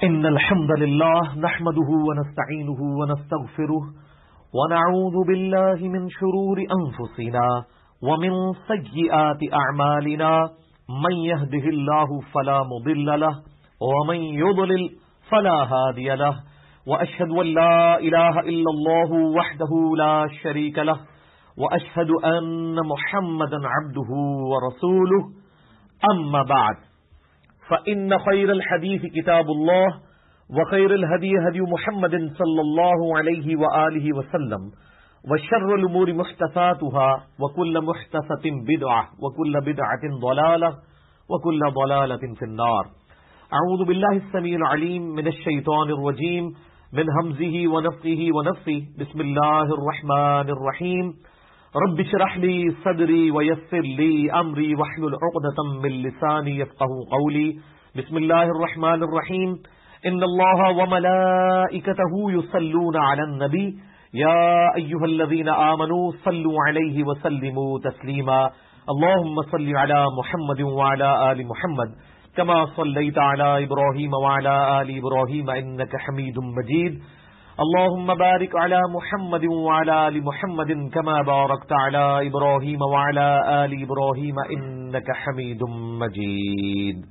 إن الحمد لله نحمده ونستعينه ونستغفره ونعوذ بالله من شرور أنفسنا ومن سيئات أعمالنا من يهده الله فلا مضل له ومن يضلل فلا هادي له وأشهد أن لا إله إلا الله وحده لا شريك له وأشهد أن محمدا عبده ورسوله أما بعد فإن خير الحديث كتاب الله وخير الهدي هدي محمد صلى الله عليه وآله وسلم وشر الأمور محدثاتها وكل محدثة بدعة وكل بدعة ضلالة وكل ضلالة في النار. أعوذ بالله السميع العليم من الشيطان الرجيم من همزه ونفخه ونفثه. بسم الله الرحمن الرحيم. رب اشرح لي صدري ويسر لي أمري واحلل عقدة من لساني يفقهوا قولي. بسم الله الرحمن الرحيم. إن الله وملائكته يصلون على النبي يا أيها الذين آمنوا صلوا عليه وسلموا تسليما. اللهم صل على محمد وعلى آل محمد كما صليت على إبراهيم وعلى آل إبراهيم إنك حميد مجيد. اللهم بارك على محمد وعلى آل محمد كما باركت على إبراهيم وعلى آل إبراهيم إنك حميد مجيد.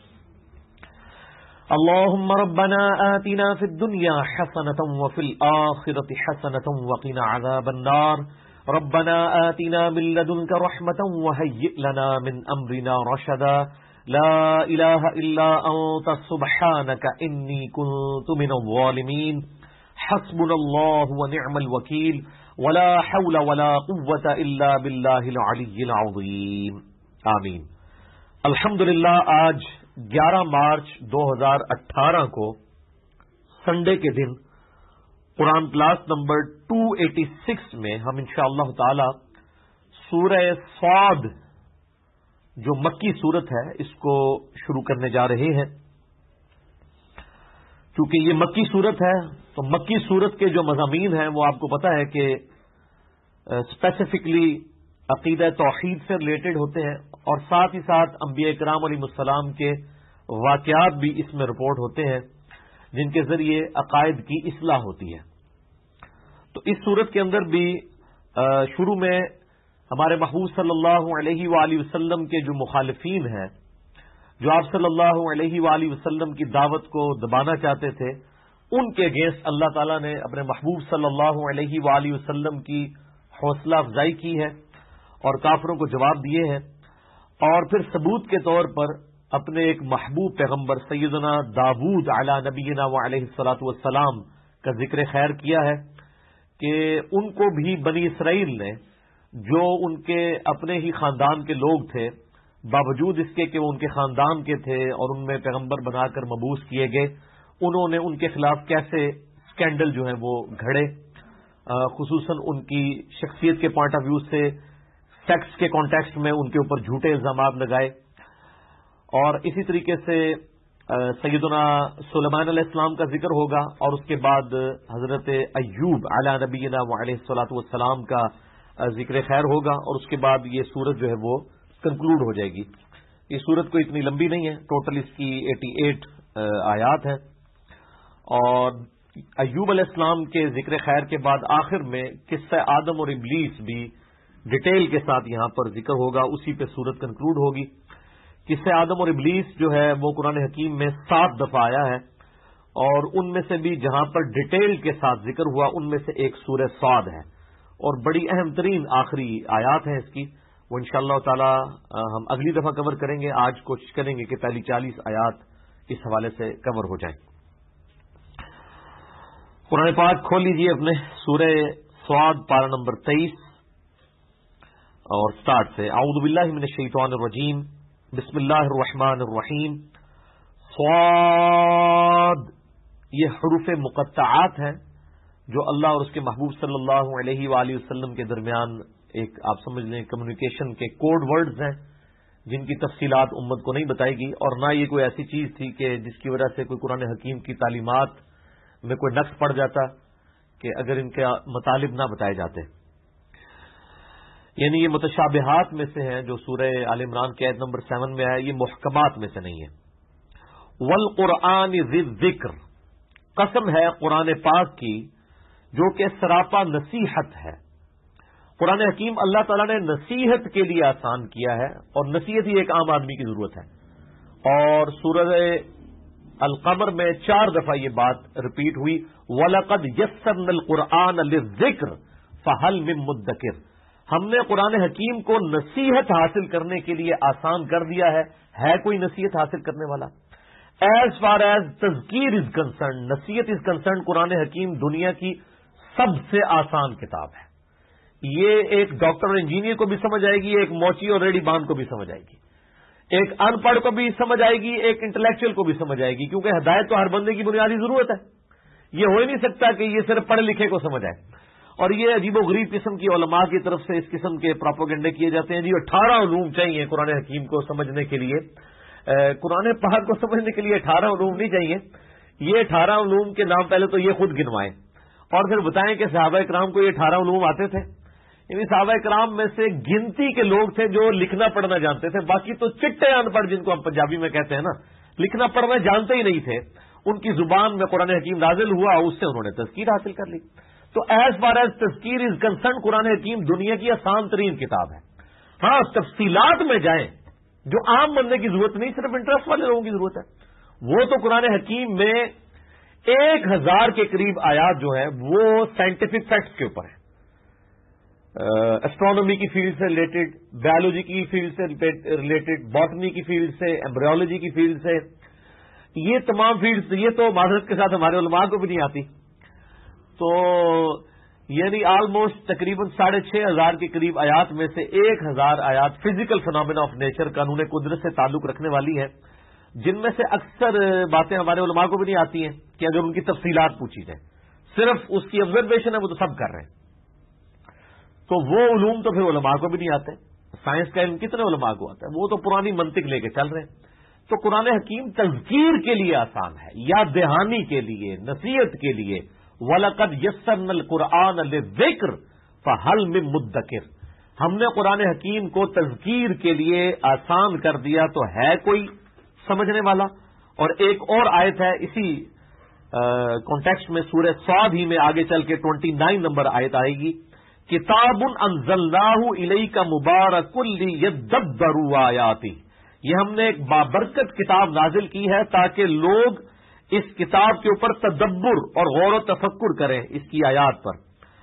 اللهم ربنا آتنا في الدنيا حسنة وفي الآخرة حسنة وقنا عذاب النار. ربنا آتنا من لدنك رحمة وهيئ لنا من أمرنا رشدا. لا إله إلا أنت سبحانك إني كنت من الظالمين. حسبنا الله ونعم الوكيل ولا حول ولا قوة إلا بالله العلي العظيم. آمین. الحمدللہ آج 11 مارچ 2018 کو سنڈے کے دن قرآن کلاس نمبر 286 میں ہم انشاءاللہ تعالی سورہ صاد جو مکی صورت ہے اس کو شروع کرنے جا رہے ہیں. چونکہ یہ مکی صورت ہے تو مکی صورت کے جو مضامین ہیں وہ آپ کو پتہ ہے کہ اسپیسیفکلی عقیدہ توحید سے ریلیٹڈ ہوتے ہیں اور ساتھ ہی ساتھ انبیاء کرام علیہ السلام کے واقعات بھی اس میں رپورٹ ہوتے ہیں جن کے ذریعے عقائد کی اصلاح ہوتی ہے. تو اس صورت کے اندر بھی شروع میں ہمارے محبوب صلی اللہ علیہ وآلہ وسلم کے جو مخالفین ہیں جو آپ صلی اللہ علیہ وآلہ وسلم کی دعوت کو دبانا چاہتے تھے ان کے اگینسٹ اللہ تعالیٰ نے اپنے محبوب صلی اللہ علیہ وآلہ وسلم کی حوصلہ افزائی کی ہے اور کافروں کو جواب دیے ہیں. اور پھر ثبوت کے طور پر اپنے ایک محبوب پیغمبر سیدنا داود علی نبینا وعلیہ الصلاۃ والسلام کا ذکر خیر کیا ہے کہ ان کو بھی بنی اسرائیل نے جو ان کے اپنے ہی خاندان کے لوگ تھے باوجود اس کے کہ وہ ان کے خاندان کے تھے اور ان میں پیغمبر بنا کر مبعوث کیے گئے انہوں نے ان کے خلاف کیسے سکینڈل جو ہیں وہ گھڑے خصوصاً ان کی شخصیت کے پوائنٹ آف ویو سے سیکس کے کانٹیکسٹ میں ان کے اوپر جھوٹے الزامات لگائے. اور اسی طریقے سے سیدنا سلیمان علیہ السلام کا ذکر ہوگا اور اس کے بعد حضرت ایوب علی نبینا وعلیہ الصلاۃ والسلام کا ذکر خیر ہوگا اور اس کے بعد یہ سورت جو ہے وہ کنکلوڈ ہو جائے گی. یہ سورت کوئی اتنی لمبی نہیں ہے، ٹوٹل اس کی 88 آیات ہیں. اور ایوب علیہ السلام کے ذکر خیر کے بعد آخر میں قصہ آدم اور ابلیس بھی ڈیٹیل کے ساتھ یہاں پر ذکر ہوگا، اسی پہ سورت کنکلوڈ ہوگی. قصہ آدم اور ابلیس جو ہے وہ قرآن حکیم میں 7 دفعہ آیا ہے اور ان میں سے بھی جہاں پر ڈیٹیل کے ساتھ ذکر ہوا ان میں سے ایک سورہ صاد ہے اور بڑی اہم ترین آخری آیات ہیں اس کی. وہ انشاءاللہ تعالی ہم اگلی دفعہ کور کریں گے. آج کوشش کریں گے کہ پہلی 40 آیات اس حوالے سے کور ہو جائیں. قرآن پاک کھول لیجیے اپنے سورہ صاد پارہ نمبر 23 اور سٹارٹ سے. اعوذ باللہ من الشیطان الرجیم. بسم اللہ الرحمن الرحیم. صاد یہ حروف مقطعات ہیں جو اللہ اور اس کے محبوب صلی اللہ علیہ وآلہ وسلم کے درمیان ایک آپ سمجھ لیں کمیونیکیشن کے کوڈ ورڈز ہیں جن کی تفصیلات امت کو نہیں بتائی گی اور نہ یہ کوئی ایسی چیز تھی کہ جس کی وجہ سے کوئی قرآن حکیم کی تعلیمات میں کوئی نقص پڑ جاتا کہ اگر ان کے مطالب نہ بتائے جاتے. یعنی یہ متشابہات میں سے ہیں جو سورہ آل عمران کی آیت نمبر 7 میں ہے، یہ محکمات میں سے نہیں ہے. والقرآن ذی الذکر، قسم ہے قرآن پاک کی جو کہ سراپا نصیحت ہے۔ قرآن حکیم اللہ تعالیٰ نے نصیحت کے لیے آسان کیا ہے، اور نصیحت ہی ایک عام آدمی کی ضرورت ہے۔ اور سورہ القمر میں 4 دفعہ یہ بات ریپیٹ ہوئی، وَلَقَدْ يَسَّرْنَا الْقُرْآنَ لِلذِّكْرِ فَهَلْ مِن مُدَّكِرٍ، ہم نے قرآن حکیم کو نصیحت حاصل کرنے کے لیے آسان کر دیا ہے کوئی نصیحت حاصل کرنے والا؟ ایز فار ایز تذکیر از کنسرن، نصیحت از کنسرن، قرآن حکیم دنیا کی سب سے آسان کتاب ہے۔ یہ ایک ڈاکٹر اور انجینئر کو بھی سمجھ آئے گی، ایک موچی اور ریڈی بان کو بھی سمجھ آئے گی، ایک ان پڑھ کو بھی سمجھ آئے گی، ایک انٹلیکچوئل کو بھی سمجھ آئے گی، کیونکہ ہدایت تو ہر بندے کی بنیادی ضرورت ہے۔ یہ ہو ہی نہیں سکتا کہ یہ صرف پڑھے لکھے کو سمجھ آئے۔ اور یہ عجیب و غریب قسم کی علماء کی طرف سے اس قسم کے پروپیگنڈے کیے جاتے ہیں، 18 علوم چاہیے قرآن حکیم کو سمجھنے کے لیے۔ قرآن پاک کو سمجھنے کے لیے 18 علوم نہیں چاہیے۔ یہ 18 علوم کے نام پہلے تو یہ خود گنوائیں اور پھر بتائیں کہ صحابہ کرام کو یہ 18 علوم آتے تھے۔ یعنی صحابہ کرام میں سے گنتی کے لوگ تھے جو لکھنا پڑھنا جانتے تھے، باقی تو چٹے ان پڑھ جن کو ہم پنجابی میں کہتے ہیں نا، لکھنا پڑھنا جانتے ہی نہیں تھے۔ ان کی زبان میں قرآن حکیم نازل ہوا، اس سے انہوں نے تذکیر حاصل کر لی۔ تو ایز فار ایز تذکیر از کنسرن، قرآن حکیم دنیا کی آسان ترین کتاب ہے۔ ہاں تفصیلات میں جائیں جو عام بندے کی ضرورت نہیں، صرف انٹرسٹ والے لوگوں کی ضرورت ہے، وہ تو قرآن حکیم میں 1000 کے قریب آیات جو ہیں وہ سائنٹیفک فیکٹس کے اوپر ہیں، اسٹرانومی کی فیلڈ سے ریلیٹڈ، بایولوجی کی فیلڈ سے ریلیٹڈ، باٹنی کی فیلڈ سے، ایمبریولوجی کی فیلڈ سے، یہ تمام فیلڈز، یہ تو معذرت کے ساتھ ہمارے علماء کو بھی نہیں آتی۔ تو یعنی آلموسٹ تقریباً 6500 کے قریب آیات میں سے 1000 آیات فزیکل فنامنا آف نیچر، قانون قدرت سے تعلق رکھنے والی ہیں، جن میں سے اکثر باتیں ہمارے علماء کو بھی نہیں آتی ہیں کہ اگر ان کی تفصیلات پوچھی جائیں، صرف اس کی آبزرویشن ہے، وہ تو سب کر رہے ہیں۔ تو وہ علوم تو پھر علماء کو بھی نہیں آتے۔ سائنس کا علم کتنے علماء کو آتا ہے؟ وہ تو پرانی منطق لے کے چل رہے ہیں۔ تو قرآن حکیم تذکیر کے لیے آسان ہے، یاد دہانی کے لیے، نصیحت کے لیے۔ وَلَقَدْ يَسَّرْنَا الْقُرْآنَ لِلذِّكْرِ فَهَلْ مِن مُدَّكِرٍ، ہم نے قرآن حکیم کو تذکیر کے لیے آسان کر دیا تو ہے کوئی سمجھنے والا؟ اور ایک اور آیت ہے اسی کانٹیکسٹ میں، سورہ صاد ہی میں آگے چل کے 29 نمبر آیت آئے گی، کتاب انزلناہ الیک مبارک لیدبروا آیاتہ، یہ ہم نے ایک بابرکت کتاب نازل کی ہے تاکہ لوگ اس کتاب کے اوپر تدبر اور غور و تفکر کریں اس کی آیات پر۔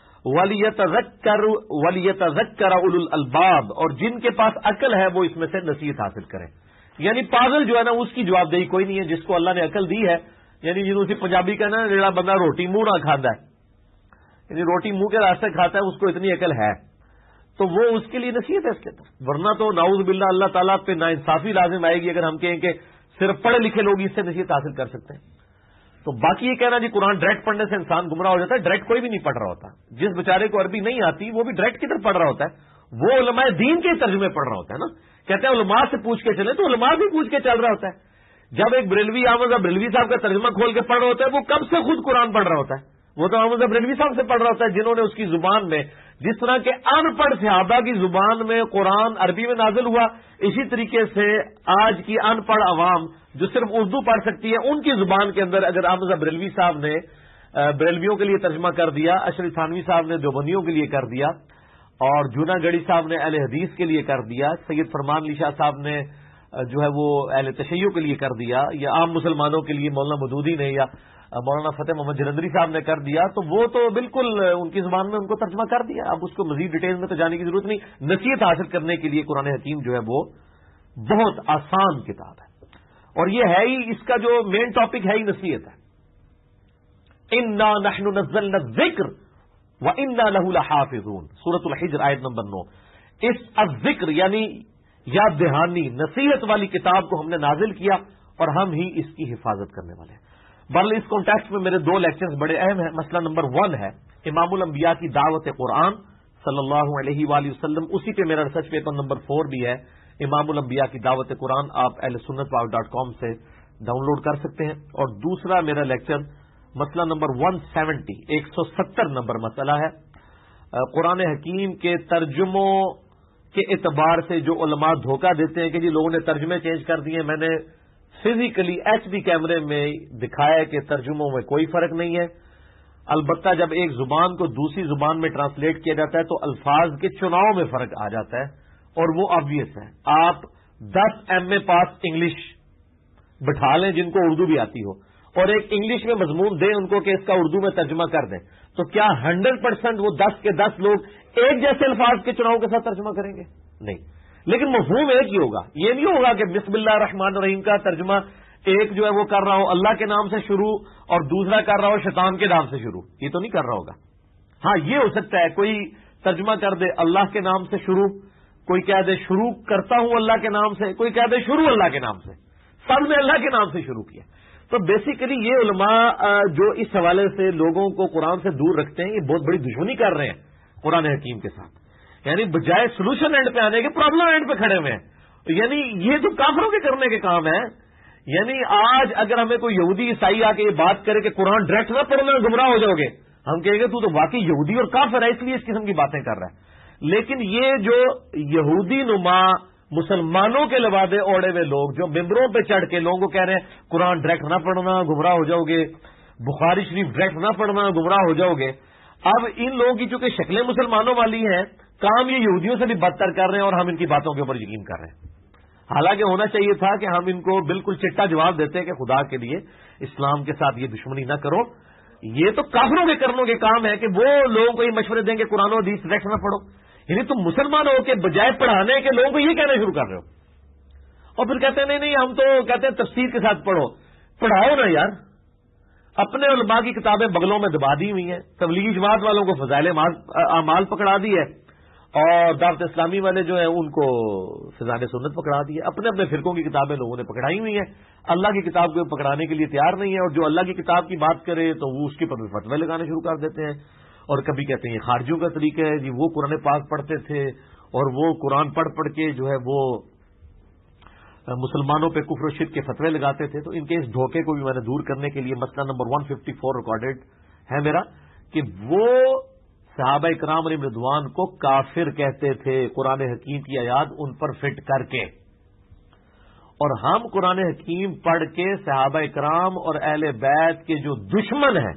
وَلِيَتَذَكَّرَ أُولُو الْأَلْبَابِ، اور جن کے پاس عقل ہے وہ اس میں سے نصیحت حاصل کریں۔ یعنی پاگل جو ہے نا اس کی جواب دہی کوئی نہیں ہے، جس کو اللہ نے عقل دی ہے، یعنی جنہوں سے پنجابی کا نا جڑا بندہ روٹی منہ نہ کھاتا ہے، یعنی روٹی منہ کے راستے کھاتا ہے، اس کو اتنی عقل ہے تو وہ اس کے لیے نصیحت ہے اس کے اندر۔ ورنہ تو نعوذ باللہ اللہ تعالیٰ پہ ناانصافی لازم آئے گی اگر ہم کہیں کہ صرف پڑھے لکھے لوگ اس سے نصیحت حاصل کر سکتے ہیں۔ تو باقی یہ کہنا جی قرآن ڈائریکٹ پڑھنے سے انسان گمراہ ہو جاتا ہے، ڈائریکٹ کوئی بھی نہیں پڑھ رہا ہوتا۔ جس بیچارے کو عربی نہیں آتی وہ بھی ڈائریکٹ کی طرف پڑھ رہا ہوتا ہے، وہ علماء دین کے ترجمے پڑھ رہا ہوتا ہے نا، کہتے ہیں علماء سے پوچھ کے چلے، تو علماء بھی پوچھ کے چل رہا ہوتا ہے۔ جب ایک بریلوی احمد بریلوی صاحب کا ترجمہ کھول کے پڑھ رہا ہوتا ہے، وہ کب سے خود قرآن پڑھ رہا ہوتا ہے، وہ تو احمد بریلوی صاحب سے پڑھ رہا ہوتا ہے جنہوں نے اس کی زبان میں، جس طرح کے ان پڑھ صحابہ کی زبان میں قرآن عربی میں نازل ہوا، اسی طریقے سے آج کی ان پڑھ عوام جو صرف اردو پڑھ سکتی ہے، ان کی زبان کے اندر اگر احمد بریلوی صاحب نے بریلویوں کے لیے ترجمہ کر دیا، اشرف تھانوی صاحب نے دیوبندیوں کے لیے کر دیا، اور جونا گڑھی صاحب نے اہل حدیث کے لیے کر دیا، سید فرمان علی شاہ صاحب نے جو ہے وہ اہل تشیع کے لیے کر دیا، یا عام مسلمانوں کے لیے مولانا مودودی نے یا مولانا فتح محمد جلندری صاحب نے کر دیا، تو وہ تو بالکل ان کی زبان میں ان کو ترجمہ کر دیا۔ اب اس کو مزید ڈیٹیل میں تو جانے کی ضرورت نہیں۔ نصیحت حاصل کرنے کے لیے قرآن حکیم جو ہے وہ بہت آسان کتاب ہے، اور یہ ہے ہی، اس کا جو مین ٹاپک ہے ہی نصیحت ہے۔ انا نحن نزلنا الذکر وانا له لحافظون، سورۃ الحجر آیت نمبر 9۔ اس الذکر یعنی یاد دہانی، نصیحت والی کتاب کو ہم نے نازل کیا اور ہم ہی اس کی حفاظت کرنے والے ہیں۔ بہرحال اس کانٹیکسٹ میں میرے 2 لیکچرز بڑے اہم ہیں۔ مسئلہ نمبر 1 ہے امام الانبیاء کی دعوت قرآن صلی اللہ علیہ وآلہ وسلم، اسی پہ میرا ریسرچ پیپر نمبر 4 بھی ہے، امام الانبیاء کی دعوت قرآن، آپ ahlsunnatpower.com سے ڈاؤن لوڈ کر سکتے ہیں۔ اور دوسرا میرا لیکچر مسئلہ نمبر 170، 170 نمبر مسئلہ ہے، قرآن حکیم کے ترجموں کے اعتبار سے جو علماء دھوکہ دیتے ہیں کہ جی لوگوں نے ترجمے چینج کر دیے، میں نے فزیکلی ایچ ڈی کیمرے میں دکھایا کہ ترجموں میں کوئی فرق نہیں ہے. البتہ جب ایک زبان کو دوسری زبان میں ٹرانسلیٹ کیا جاتا ہے تو الفاظ کے چناؤ میں فرق آ جاتا ہے, اور وہ آبویس ہے. آپ 10 ایم اے پاس انگلش بٹھا لیں جن کو اردو بھی آتی ہو, اور ایک انگلش میں مضمون دیں ان کو کہ اس کا اردو میں ترجمہ کر دیں, تو کیا 100% وہ 10 کے 10 لوگ ایک جیسے الفاظ کے چناؤ کے ساتھ ترجمہ کریں گے؟ نہیں. لیکن مفہوم ایک ہی ہوگا. یہ نہیں ہوگا کہ بسم اللہ الرحمن الرحیم کا ترجمہ ایک جو ہے وہ کر رہا ہو اللہ کے نام سے شروع اور دوسرا کر رہا ہو شیطان کے نام سے شروع. یہ تو نہیں کر رہا ہوگا. ہاں یہ ہو سکتا ہے کوئی ترجمہ کر دے اللہ کے نام سے شروع, کوئی کہہ دے شروع کرتا ہوں اللہ کے نام سے, کوئی کہہ دے شروع اللہ کے نام سے, سب نے اللہ کے نام سے شروع کیا. تو بیسیکلی یہ علماء جو اس حوالے سے لوگوں کو قرآن سے دور رکھتے ہیں یہ بہت بڑی دشمنی کر رہے ہیں قرآن حکیم کے ساتھ. یعنی بجائے سولوشن اینڈ پہ آنے کے پرابلم اینڈ پہ کھڑے ہوئے ہیں. یعنی یہ تو کافروں کے کرنے کے کام ہے. یعنی آج اگر ہمیں کوئی یہودی عیسائی آ کے یہ بات کرے کہ قرآن ڈائریکٹ نہ پڑھنا گمراہ ہو جاؤ گے, ہم کہیں گے تو واقعی یہودی اور کافر ہے اس لیے اس قسم کی باتیں کر رہا ہے. لیکن یہ جو یہودی نما مسلمانوں کے لبادے اوڑے ہوئے لوگ جو ممبروں پہ چڑھ کے لوگوں کو کہہ رہے ہیں قرآن ڈائریکٹ نہ پڑھنا گمراہ ہو جاؤ گے, بخاری شریف ڈائریکٹ نہ پڑھنا گمراہ ہو جاؤ گے. اب ان لوگوں کی چونکہ شکلیں مسلمانوں والی ہیں, کام یہ یہودیوں سے بھی بدتر کر رہے ہیں اور ہم ان کی باتوں کے اوپر یقین کر رہے ہیں. حالانکہ ہونا چاہیے تھا کہ ہم ان کو بالکل چٹا جواب دیتے ہیں کہ خدا کے لیے اسلام کے ساتھ یہ دشمنی نہ کرو. یہ تو کافروں کے کرنوں کے کام ہے کہ وہ لوگوں کو یہ مشورے دیں کہ قرآن و حدیث ڈائریکٹ نہ پڑھو. یعنی تم مسلمان ہو کے بجائے پڑھانے کے لوگوں کو یہ کہنا شروع کر رہے ہو, اور پھر کہتے ہیں نہیں ہم تو کہتے ہیں تفسیر کے ساتھ پڑھو. پڑھاؤ نا یار. اپنے علماء کی کتابیں بغلوں میں دبا دی ہوئی ہیں, تبلیغی جماعت والوں کو فضائل اعمال پکڑا دی ہے, اور دعوت اسلامی والے جو ہیں ان کو فضائل سنت پکڑا دی ہے. اپنے اپنے فرقوں کی کتابیں لوگوں نے پکڑائی ہوئی ہیں, اللہ کی کتاب کو پکڑانے کے لیے تیار نہیں ہے. اور جو اللہ کی کتاب کی بات کرے تو وہ اس کے پر فتوے لگانے شروع کر دیتے ہیں, اور کبھی کہتے ہیں یہ خارجیوں کا طریقہ ہے جی, وہ قرآن پاک پڑھتے تھے اور وہ قرآن پڑھ کے جو ہے وہ مسلمانوں پہ کفر و شرک کے فتوے لگاتے تھے. تو ان کے اس دھوکے کو بھی میں نے دور کرنے کے لیے مسئلہ نمبر 154 ریکارڈڈ ہے میرا, کہ وہ صحابہ کرام علیہ رضوان کو کافر کہتے تھے قرآن حکیم کی آیات ان پر فٹ کر کے, اور ہم قرآن حکیم پڑھ کے صحابہ کرام اور اہل بیت کے جو دشمن ہیں,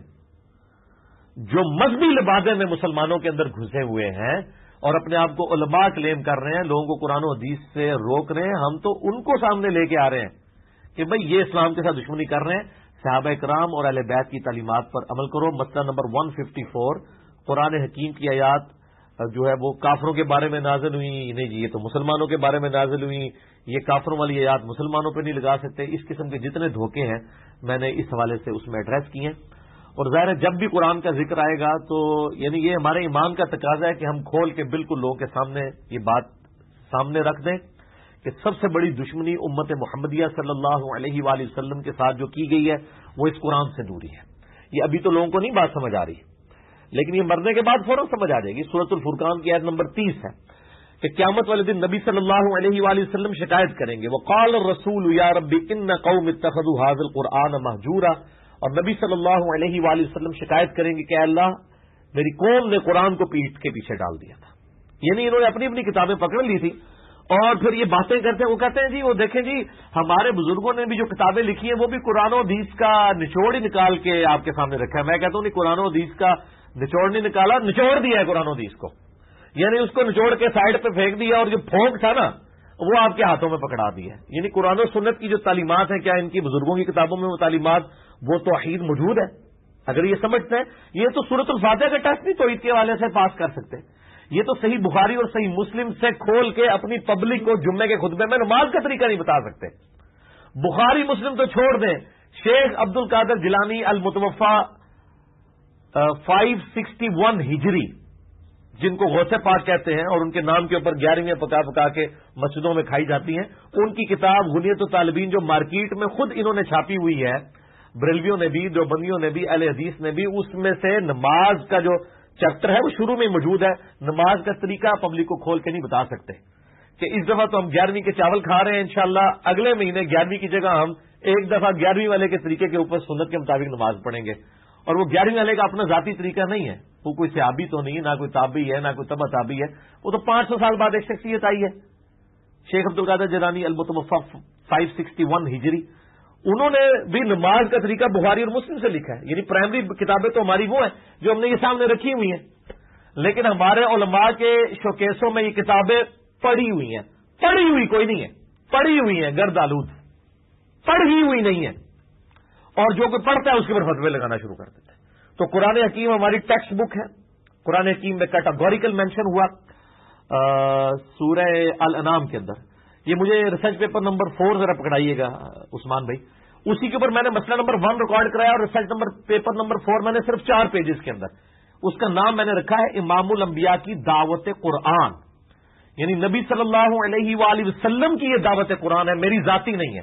جو مذہبی لبادے میں مسلمانوں کے اندر گھسے ہوئے ہیں اور اپنے آپ کو علماء کلیم کر رہے ہیں, لوگوں کو قرآن و حدیث سے روک رہے ہیں, ہم تو ان کو سامنے لے کے آ رہے ہیں کہ بھئی یہ اسلام کے ساتھ دشمنی کر رہے ہیں. صحابہ کرام اور اہل بیت کی تعلیمات پر عمل کرو. مسئلہ نمبر 154 قرآن حکیم کی آیات جو ہے وہ کافروں کے بارے میں نازل ہوئی نہیں جی, یہ تو مسلمانوں کے بارے میں نازل ہوئی, یہ کافروں والی آیات مسلمانوں پہ نہیں لگا سکتے. اس قسم کے جتنے دھوکے ہیں میں نے اس حوالے سے اس میں ایڈریس کیے ہیں. اور ظاہر ہے جب بھی قرآن کا ذکر آئے گا تو یعنی یہ ہمارے ایمان کا تقاضا ہے کہ ہم کھول کے بالکل لوگوں کے سامنے یہ بات سامنے رکھ دیں کہ سب سے بڑی دشمنی امت محمدیہ صلی اللہ علیہ وآلہ وسلم کے ساتھ جو کی گئی ہے وہ اس قرآن سے دوری ہے. یہ ابھی تو لوگوں کو نہیں بات سمجھ آ رہی, لیکن یہ مرنے کے بعد فوراً سمجھ آ جائے گی. سورۃ الفرقان کی آیت نمبر 30 ہے کہ قیامت والے دن نبی صلی اللہ علیہ وآلہ وسلم شکایت کریں گے, وقال الرسول یا رب ان قوم اتخذوا هذا القرآن مہجورا, اور نبی صلی اللہ علیہ وآلہ وسلم شکایت کریں گے کہ اللہ میری قوم نے قرآن کو پیٹھ کے پیچھے ڈال دیا تھا. یعنی انہوں نے اپنی اپنی کتابیں پکڑ لی تھی اور پھر یہ باتیں کرتے ہیں. وہ کہتے ہیں جی وہ دیکھیں جی ہمارے بزرگوں نے بھی جو کتابیں لکھی ہیں وہ بھی قرآن و حدیث کا نچوڑ ہی نکال کے آپ کے سامنے رکھا ہے. میں کہتا ہوں نہیں, قرآن و حدیث کا نچوڑ نہیں نکالا, نچوڑ دیا ہے قرآن و حدیث کو. یعنی اس کو نچوڑ کے سائڈ پہ پھینک دیا, اور جو پھونک تھا نا وہ آپ کے ہاتھوں میں پکڑا دی ہے. یعنی قرآن و سنت کی جو تعلیمات ہیں, کیا ان کی بزرگوں کی کتابوں میں وہ تعلیمات وہ توحید موجود ہے؟ اگر یہ سمجھتے ہیں, یہ تو سورۃ الفاتحہ کا ٹیسٹ بھی توحید کے حوالے سے پاس کر سکتے. یہ تو صحیح بخاری اور صحیح مسلم سے کھول کے اپنی پبلک کو جمعے کے خطبے میں نماز کا طریقہ نہیں بتا سکتے. بخاری مسلم تو چھوڑ دیں, شیخ عبد القادر جیلانی المتوفا 561 ہجری جن کو غوث پاک کہتے ہیں اور ان کے نام کے اوپر 11ویں پکا پکا کے مسجدوں میں کھائی جاتی ہیں, ان کی کتاب غنیت الطالبین جو مارکیٹ میں خود انہوں نے چھاپی ہوئی ہے, بریلویوں نے بھی, دیوبندیوں نے بھی, اہل حدیث نے بھی, اس میں سے نماز کا جو چیپٹر ہے وہ شروع میں موجود ہے. نماز کا طریقہ پبلک کو کھول کے نہیں بتا سکتے کہ اس دفعہ تو ہم 11ویں کے چاول کھا رہے ہیں, انشاءاللہ اگلے مہینے 11ویں کی جگہ ہم ایک دفعہ 11ویں والے کے طریقے کے اوپر سنت کے مطابق نماز پڑھیں گے. اور وہ 11ویں والے کا اپنا ذاتی طریقہ نہیں ہے, وہ کوئی صحابی تو نہیں, نہ کوئی تابعی ہے, نہ کوئی تبع تابعی ہے. وہ تو 500 سال بعد ایک شخصیت آئی ہے, شیخ عبد القادر جیلانی المتوفا 561 ہجری. انہوں نے بھی نماز کا طریقہ بخاری اور مسلم سے لکھا ہے، یعنی پرائمری کتابیں تو ہماری وہ ہیں جو ہم نے یہ سامنے رکھی ہوئی ہیں، لیکن ہمارے علماء کے شوکیسوں میں یہ کتابیں پڑھی ہوئی ہیں، پڑھی ہوئی کوئی نہیں ہے، پڑھی ہوئی ہیں گرد آلود، پڑھی ہوئی نہیں ہے، اور جو کوئی پڑھتا ہے اس کے اوپر فتوے لگانا شروع کر دیتے ہیں۔ تو قرآن حکیم ہماری ٹیکسٹ بک ہے، قرآن حکیم میں کیٹاگوریکل مینشن ہوا سورہ الانعام کے اندر۔ یہ مجھے ریسرچ پیپر نمبر 4 ذرا پکڑائیے گا عثمان بھائی، اسی کے اوپر میں نے مسئلہ نمبر 1 ریکارڈ کرایا، اور ریسرچ پیپر نمبر 4 میں نے صرف 4 پیجز کے اندر اس کا نام میں نے رکھا ہے امام الانبیاء کی دعوت قرآن، یعنی نبی صلی اللہ علیہ وآلہ وسلم کی یہ دعوت قرآن ہے، میری ذاتی نہیں ہے۔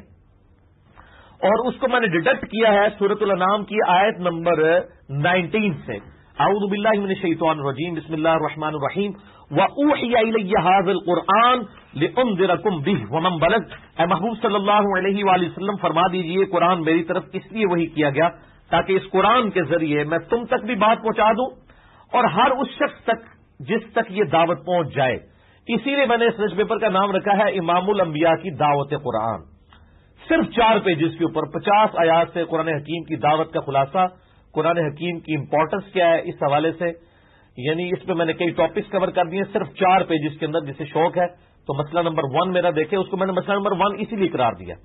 اور اس کو میں نے ڈیڈکٹ کیا ہے سورۃ الانعام کی آیت نمبر 19 سے، اعوذ باللہ من الشیطان الرجیم، بسم اللہ الرحمن الرحیم، وَأُوحِيَ إِلَيَّ هَذَا الْقُرْآنُ لِأُنذِرَكُم بِهِ وَمَن بَلَغَ۔ اے محبوب صلی اللہ علیہ وآلہ وسلم فرما دیجئے قرآن میری طرف اس لیے وحی کیا گیا تاکہ اس قرآن کے ذریعے میں تم تک بھی بات پہنچا دوں اور ہر اس شخص تک جس تک یہ دعوت پہنچ جائے۔ اسی لیے میں نے اس ریسرچ پیپر کا نام رکھا ہے امام الانبیاء کی دعوت قرآن۔ صرف 4 پیجز کے اوپر 50 آیات سے قرآن حکیم کی دعوت کا خلاصہ، قرآن حکیم کی امپورٹنس کیا ہے اس حوالے سے، یعنی اس پہ میں نے کئی ٹاپکس کور کر دیے صرف 4 پیجز کے اندر۔ جسے شوق ہے تو مسئلہ نمبر 1 میرا دیکھے، اس کو میں نے مسئلہ نمبر 1 اسی لیے قرار دیا،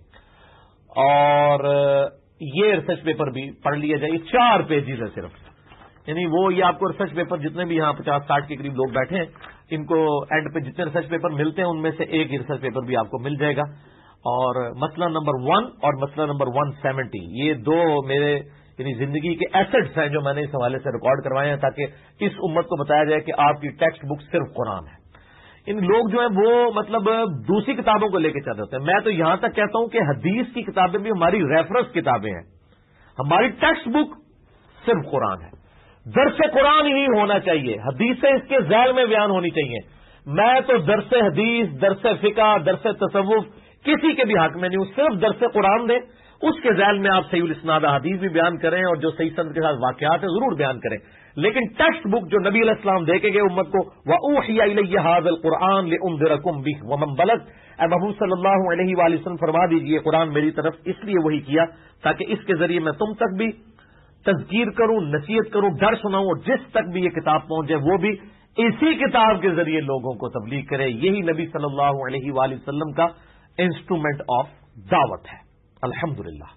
اور یہ ریسرچ پیپر بھی پڑھ لیا جائے، 4 پیجز ہے صرف، یعنی وہ یہ آپ کو ریسرچ پیپر جتنے بھی یہاں 50-60 کے قریب لوگ بیٹھے ہیں ان کو اینڈ پہ جتنے ریسرچ پیپر ملتے ہیں ان میں سے ایک ہی ریسرچ پیپر بھی آپ کو مل جائے گا۔ اور مسئلہ نمبر 1 اور مسئلہ نمبر 170 یہ 2 میرے یعنی زندگی کے ایسٹس ہیں جو میں نے اس حوالے سے ریکارڈ کروائے ہیں تاکہ اس امت کو بتایا جائے کہ آپ کی ٹیکسٹ بک صرف قرآن ہے۔ ان لوگ جو ہیں وہ مطلب دوسری کتابوں کو لے کے چل رہے ہوتے ہیں، میں تو یہاں تک کہتا ہوں کہ حدیث کی کتابیں بھی ہماری ریفرنس کتابیں ہیں، ہماری ٹیکسٹ بک صرف قرآن ہے۔ درس قرآن ہی ہونا چاہیے، حدیثیں اس کے ذیل میں بیان ہونی چاہیے۔ میں تو درس حدیث، درس فقہ، درس تصوف کسی کے بھی حق میں نہیں ہوں، صرف درس قرآن دیں، اس کے ذیل میں آپ صحیح الاسناد حدیث بھی بیان کریں اور جو صحیح سند کے ساتھ واقعات ہیں ضرور بیان کریں، لیکن ٹیکسٹ بک جو نبی علیہ السلام دے کے گئے امت کو، وَأُوحِيَ إِلَيَّ هَذَا الْقُرْآنُ لِأُنذِرَكُم بِهِ وَمَن بَلَغَ، اے محبوب صلی اللہ علیہ وآلہ وسلم فرما دیجئے قرآن میری طرف اس لیے وہی کیا تاکہ اس کے ذریعے میں تم تک بھی تذکیر کروں، نصیحت کروں، ڈر سناؤں، اور جس تک بھی یہ کتاب پہنچ جائے وہ بھی اسی کتاب کے ذریعے لوگوں کو تبلیغ کرے۔ یہی نبی صلی اللہ علیہ وآلہ وسلم کا انسٹرومنٹ آف دعوت ہے، الحمدللہ۔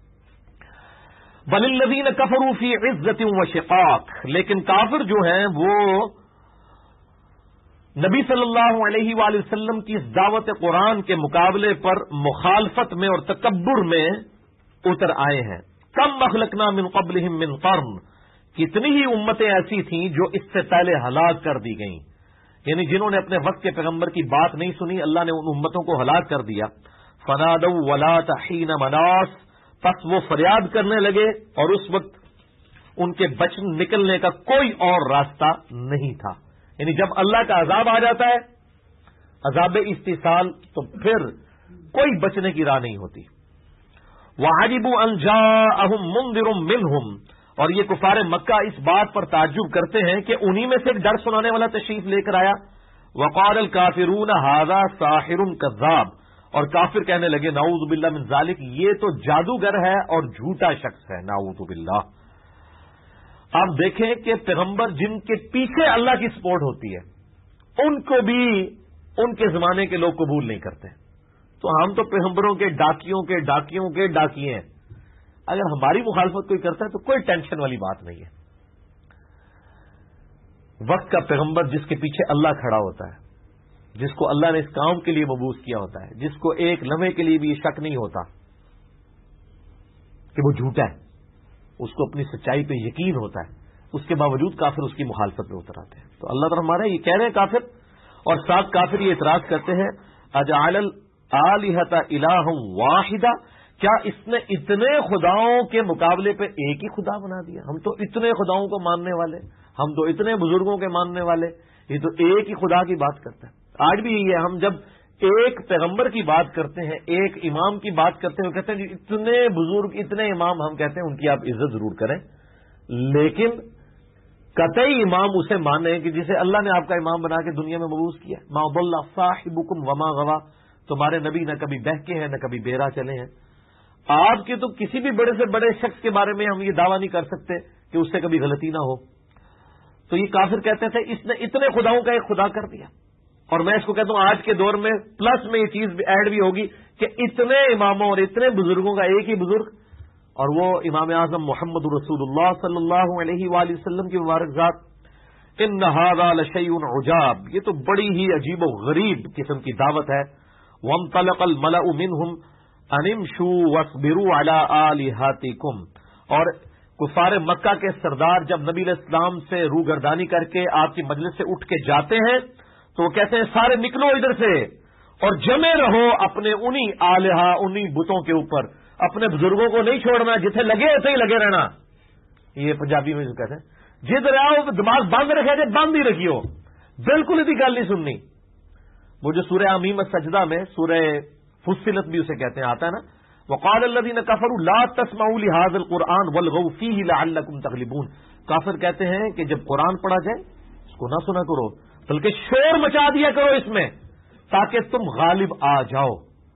بل الذین کفروا فی عزت و شقاق، لیکن کافر جو ہیں وہ نبی صلی اللہ علیہ وآلہ وسلم کی اس دعوت قرآن کے مقابلے پر مخالفت میں اور تکبر میں اتر آئے ہیں۔ کم اخلقنا من قبلہم من قرن، کتنی ہی امتیں ایسی تھیں جو اس سے پہلے ہلاک کر دی گئیں، یعنی جنہوں نے اپنے وقت کے پیغمبر کی بات نہیں سنی، اللہ نے ان امتوں کو ہلاک کر دیا۔ فنادوا ولا حین مناص، پس وہ فریاد کرنے لگے اور اس وقت ان کے نکلنے کا کوئی اور راستہ نہیں تھا، یعنی جب اللہ کا عذاب آ جاتا ہے، عذاب استحصال، تو پھر کوئی بچنے کی راہ نہیں ہوتی۔ وَعَجِبُوا أَن جَاءَهُم مُنذِرٌ مِّنْهُمْ، اور یہ کفار مکہ اس بات پر تعجب کرتے ہیں کہ انہی میں سے ایک ڈر سنانے والا تشریف لے کر آیا۔ وَقَالَ الْكَافِرُونَ هَذَا سَاحِرٌ كَذَّابٌ، اور کافر کہنے لگے نعوذ باللہ من ذالک، یہ تو جادوگر ہے اور جھوٹا شخص ہے، نعوذ باللہ۔ آپ دیکھیں کہ پیغمبر جن کے پیچھے اللہ کی سپورٹ ہوتی ہے ان کو بھی ان کے زمانے کے لوگ قبول نہیں کرتے، تو ہم تو پیغمبروں کے ڈاکیوں کے ڈاکیوں کے ڈاکیے ہیں، اگر ہماری مخالفت کوئی کرتا ہے تو کوئی ٹینشن والی بات نہیں ہے۔ وقت کا پیغمبر جس کے پیچھے اللہ کھڑا ہوتا ہے، جس کو اللہ نے اس کام کے لیے مبعوث کیا ہوتا ہے، جس کو ایک لمحے کے لیے بھی یہ شک نہیں ہوتا کہ وہ جھوٹا ہے، اس کو اپنی سچائی پہ یقین ہوتا ہے، اس کے باوجود کافر اس کی مخالفت میں اتر آتے ہیں۔ تو اللہ تعالیٰ ہمارا یہ کہہ رہے ہیں کافر، اور ساتھ کافر یہ اعتراض کرتے ہیں اجعل الآلہۃ الہا واحدا، کیا اس نے اتنے خداؤں کے مقابلے پہ ایک ہی خدا بنا دیا؟ ہم تو اتنے خداؤں کو ماننے والے، ہم تو اتنے بزرگوں کے ماننے والے، یہ تو ایک ہی خدا کی بات کرتا ہے۔ آج بھی یہی ہے، ہم جب ایک پیغمبر کی بات کرتے ہیں، ایک امام کی بات کرتے ہیں، وہ کہتے ہیں جی اتنے بزرگ، اتنے امام، ہم کہتے ہیں ان کی آپ عزت ضرور کریں، لیکن قطعی امام اسے مانے کہ جسے اللہ نے آپ کا امام بنا کے دنیا میں مبعوث کیا۔ ما ضل صاحبکم وما غوا، تمہارے نبی نہ کبھی بہکے ہیں نہ کبھی بہرا چلے ہیں۔ آپ کے تو کسی بھی بڑے سے بڑے شخص کے بارے میں ہم یہ دعویٰ نہیں کر سکتے کہ اس سے کبھی غلطی نہ ہو. تو یہ کافر کہتے تھے اس نے اتنے خداؤں کا ایک خدا کر دیا. اور میں اس کو کہتا ہوں آج کے دور میں پلس میں یہ چیز ایڈ بھی ہوگی کہ اتنے اماموں اور اتنے بزرگوں کا ایک ہی بزرگ، اور وہ امام اعظم محمد رسول اللہ صلی اللہ علیہ وآلہ وسلم کی مبارک ذات. ان ھذا لشیء عجاب، یہ تو بڑی ہی عجیب و غریب قسم کی دعوت ہے. وانطلق الملأ منهم ان امشوا واصبروا على آلهتكم، اور کفار مکہ کے سردار جب نبی علیہ السلام سے روگردانی کر کے آپ کی مجلس سے اٹھ کے جاتے ہیں تو وہ کہتے ہیں سارے نکلو ادھر سے اور جمے رہو اپنے انہی آلہہ انہی بتوں کے اوپر، اپنے بزرگوں کو نہیں چھوڑنا، جتنے لگے ایسے ہی لگے رہنا. یہ پنجابی میں جو کہتے ہیں جدھر آؤ دماغ بند رکھے جائے بند ہی رکھیو، بالکل اتنی گل نہیں سننی. وہ جو سورہ حمیم السجدہ میں سورہ فصلت بھی اسے کہتے ہیں آتا ہے نا، وقال الذين كفروا لا تسمعوا لهذا القرآن والغوا فيه لعلكم تغلبون. کافر کہتے ہیں کہ جب قرآن پڑھا جائے اس کو نہ سنا کرو بلکہ شور مچا دیا کرو اس میں تاکہ تم غالب آ جاؤ.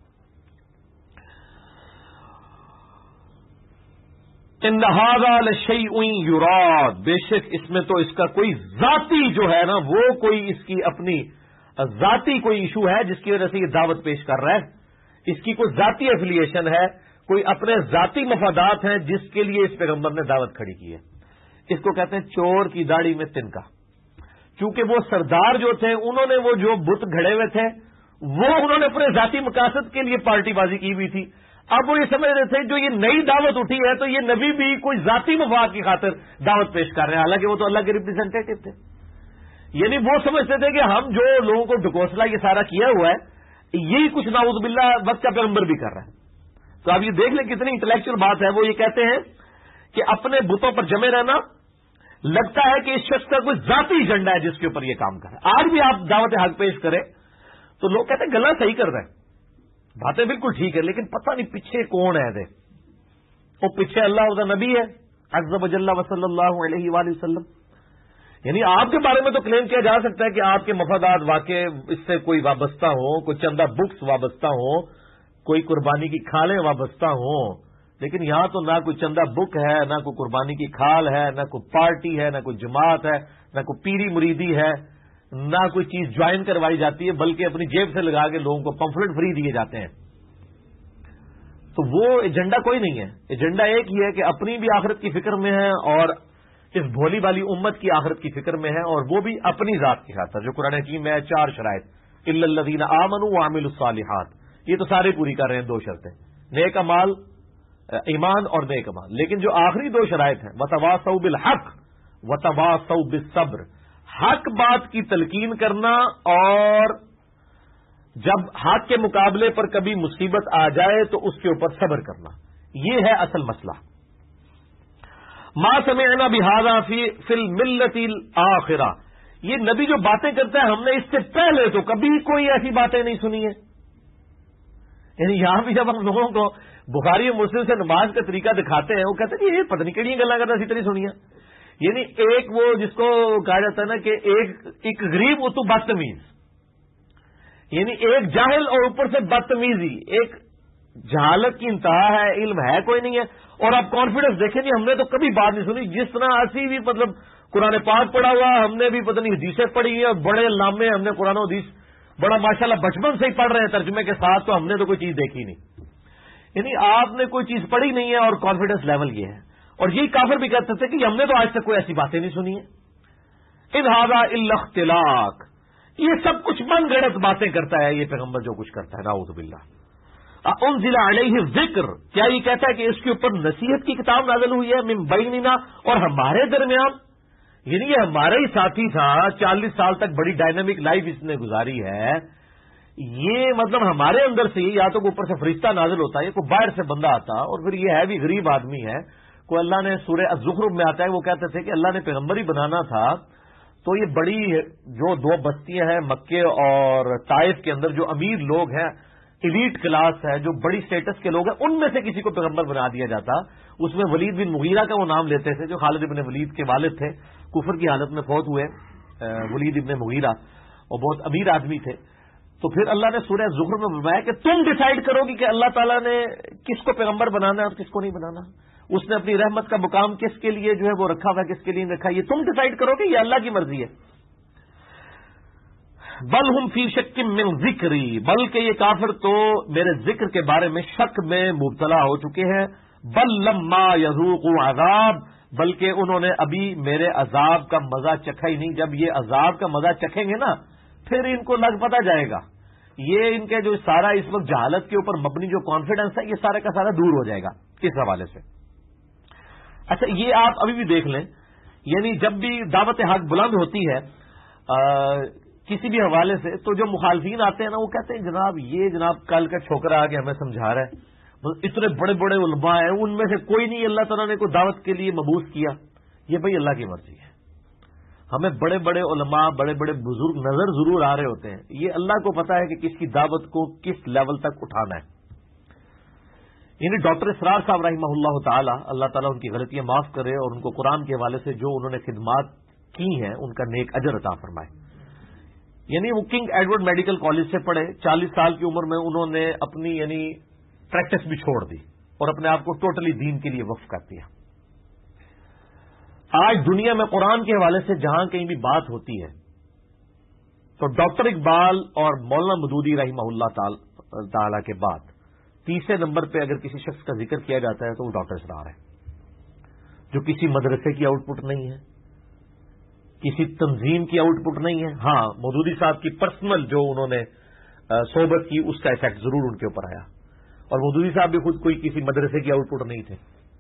ان ھذا لشیء یراد، بے شک اس میں تو اس کا کوئی ذاتی جو ہے نا وہ کوئی اس کی اپنی ذاتی کوئی ایشو ہے جس کی وجہ سے یہ دعوت پیش کر رہا ہے. اس کی کوئی ذاتی ایفیلیشن ہے، کوئی اپنے ذاتی مفادات ہیں جس کے لیے اس پیغمبر نے دعوت کھڑی کی ہے. اس کو کہتے ہیں چور کی داڑھی میں تنکا. چونکہ وہ سردار جو تھے انہوں نے وہ جو بت گھڑے ہوئے تھے وہ انہوں نے اپنے ذاتی مقاصد کے لیے پارٹی بازی کی ہوئی تھی. اب وہ یہ سمجھ رہے تھے جو یہ نئی دعوت اٹھی ہے تو یہ نبی بھی کوئی ذاتی مفاد کی خاطر دعوت پیش کر رہے ہیں، حالانکہ وہ تو اللہ کے ریپرزینٹیٹو تھے. یعنی وہ سمجھتے تھے کہ ہم جو لوگوں کو ڈھکوسلا یہ سارا کیا ہوا ہے یہی کچھ نعوذ باللہ وقت کا پیغمبر بھی کر رہا ہے. تو آپ یہ دیکھ لیں کتنی انٹلیکچوئل بات ہے. وہ یہ کہتے ہیں کہ اپنے بتوں پر جمے رہنا لگتا ہے کہ اس شخص کا کوئی ذاتی ایجنڈا ہے جس کے اوپر یہ کام کر رہا ہے. آج بھی آپ دعوت حق پیش کریں تو لوگ کہتے ہیں گلا صحیح کر رہے ہیں، باتیں بالکل ٹھیک ہے، لیکن پتہ نہیں پیچھے کون ہے دے. وہ پیچھے اللہ اور نبی ہے عز و جل و صلی اللہ علیہ وآلہ وسلم. یعنی آپ کے بارے میں تو کلیم کیا جا سکتا ہے کہ آپ کے مفادات واقع اس سے کوئی وابستہ ہوں، کوئی چندہ بکس وابستہ ہوں، کوئی قربانی کی کھالیں وابستہ ہوں، لیکن یہاں تو نہ کوئی چندہ بک ہے، نہ کوئی قربانی کی کھال ہے، نہ کوئی پارٹی ہے، نہ کوئی جماعت ہے، نہ کوئی پیری مریدی ہے، نہ کوئی چیز جوائن کروائی جاتی ہے، بلکہ اپنی جیب سے لگا کے لوگوں کو پمفلٹ فری دیے جاتے ہیں. تو وہ ایجنڈا کوئی نہیں ہے. ایجنڈا ایک ہی ہے کہ اپنی بھی آخرت کی فکر میں ہے اور اس بھولی والی امت کی آخرت کی فکر میں ہے، اور وہ بھی اپنی ذات کی خاطر. جو قرآن حکیم میں ہے 4 شرائط الا الذین آمنوا وعملوا الصالحات، یہ تو سارے پوری کر رہے ہیں. 2 شرطیں، نیک اعمال، ایمان اور نیک اعمال. لیکن جو آخری 2 شرائط ہیں وتواصوا بالحق وتواصوا بالصبر، حق بات کی تلقین کرنا اور جب حق کے مقابلے پر کبھی مصیبت آ جائے تو اس کے اوپر صبر کرنا، یہ ہے اصل مسئلہ. ما سمعنا بہذا فی الملۃ الاخرہ، یہ نبی جو باتیں کرتا ہے ہم نے اس سے پہلے تو کبھی کوئی ایسی باتیں نہیں سنی ہیں. یعنی یہاں بھی جب ہم لوگوں کو بخاری اور مسلم سے نماز کا طریقہ دکھاتے ہیں وہ کہتے ہیں کہ یہ پتہ نہیں کہڑی گلاں کرتا اسی طرح سنیا. یعنی ایک وہ جس کو کہا جاتا ہے نا کہ ایک غریب وہ تو بدتمیز، یعنی ایک جاہل اور اوپر سے بدتمیزی، ایک جہالت کی انتہا ہے، علم ہے کوئی نہیں ہے. اور آپ کانفیڈنس دیکھیں جی ہم نے تو کبھی بات نہیں سنی. جس طرح اسی بھی مطلب قرآن پاک پڑھا ہوا ہم نے بھی پتہ نہیں حدیثیں پڑھی ہیں، بڑے لامے ہم نے قرآن و حدیث بڑا ماشاءاللہ بچپن سے ہی پڑھ رہے ہیں ترجمے کے ساتھ، تو ہم نے تو کوئی چیز دیکھی نہیں. یعنی آپ نے کوئی چیز پڑھی نہیں ہے اور کانفیڈنس لیول یہ ہے. اور یہی کافر بھی کہتے تھے کہ ہم نے تو آج تک کوئی ایسی باتیں نہیں سنی ہیں. ان ھذا الا اختلاق، یہ سب کچھ من گھڑت باتیں کرتا ہے یہ پیغمبر جو کچھ کرتا ہے. نعوذ باللہ. انزل علیہ ذکر، کیا یہ کہتا ہے کہ اس کے اوپر نصیحت کی کتاب نازل ہوئی ہے من بیننا، اور ہمارے درمیان. یعنی یہ ہمارا ہی ساتھی تھا، 40 سال تک بڑی ڈائنامک لائف اس نے گزاری ہے. یہ مطلب ہمارے اندر سے یا تو اوپر سے فرشتہ نازل ہوتا ہے یا کوئی باہر سے بندہ آتا، اور پھر یہ ہے بھی غریب آدمی ہے. کوئی اللہ نے سورہ الزخرف میں آتا ہے وہ کہتے تھے کہ اللہ نے پیغمبر ہی بنانا تھا تو یہ بڑی جو 2 بستیاں ہیں مکے اور طائف کے اندر جو امیر لوگ ہیں، ایلیٹ کلاس ہے، جو بڑی سٹیٹس کے لوگ ہیں، ان میں سے کسی کو پیغمبر بنا دیا جاتا. اس میں ولید بن مغیرہ کا وہ نام لیتے تھے جو خالد بن ولید کے والد تھے، کفر کی حالت میں فوت ہوئے ولید بن مغیرہ، اور بہت امیر آدمی تھے. تو پھر اللہ نے سورہ زخرف میں فرمایا کہ تم ڈیسائیڈ کرو گی کہ اللہ تعالیٰ نے کس کو پیغمبر بنانا ہے اور کس کو نہیں بنانا. اس نے اپنی رحمت کا مقام کس کے لیے جو ہے وہ رکھا ہوا ہے, کس کے لیے رکھا, یہ تم ڈیسائیڈ کرو گے, یہ اللہ کی مرضی ہے. بل ہم فی شک من ذکری, بلکہ یہ کافر تو میرے ذکر کے بارے میں شک میں مبتلا ہو چکے ہیں. بل لما یذوقوا عذاب, بلکہ انہوں نے ابھی میرے عذاب کا مزہ چکھا ہی نہیں. جب یہ عذاب کا مزہ چکھیں گے نا پھر ان کو لگ پتا جائے گا. یہ ان کے جو سارا اس وقت جہالت کے اوپر مبنی جو کانفیڈنس ہے یہ سارا کا سارا دور ہو جائے گا اس حوالے سے. اچھا یہ آپ ابھی بھی دیکھ لیں, یعنی جب بھی دعوت حق بلند ہوتی ہے کسی بھی حوالے سے تو جو مخالفین آتے ہیں نا وہ کہتے ہیں جناب یہ جناب کل کا چھوکرا آ کے ہمیں سمجھا رہا ہے, اتنے بڑے بڑے علماء ہیں ان میں سے کوئی نہیں اللہ تعالیٰ نے کوئی دعوت کے لیے مبعوث کیا. یہ بھائی اللہ کی مرضی ہے. ہمیں بڑے بڑے علماء بڑے بڑے بزرگ نظر ضرور آ رہے ہوتے ہیں, یہ اللہ کو پتا ہے کہ کس کی دعوت کو کس لیول تک اٹھانا ہے. یعنی ڈاکٹر اسرار صاحب رحمہ اللہ تعالی, اللہ تعالیٰ ان کی غلطیاں معاف کرے اور ان کو قرآن کے حوالے سے جو انہوں نے خدمات کی ہیں ان کا نیک اجر عطا فرمائے. یعنی وہ کنگ ایڈورڈ میڈیکل کالج سے پڑھے, 40 سال کی عمر میں انہوں نے اپنی یعنی پریکٹس بھی چھوڑ دی اور اپنے آپ کو ٹوٹلی دین کے لیے وقف کر دیا. آج دنیا میں قرآن کے حوالے سے جہاں کہیں بھی بات ہوتی ہے تو ڈاکٹر اقبال اور مولانا مودودی رحمہ اللہ تعالی کے بعد تیسرے نمبر پہ اگر کسی شخص کا ذکر کیا جاتا ہے تو وہ ڈاکٹر اسرار ہے, جو کسی مدرسے کی آؤٹ پٹ نہیں ہے, کسی تنظیم کی آؤٹ پٹ نہیں ہے. ہاں مودودی صاحب کی پرسنل جو انہوں نے صحبت کی اس کا افیکٹ ضرور ان کے اوپر آیا, اور مودودی صاحب بھی خود کوئی کسی مدرسے کی آؤٹ پٹ نہیں تھے.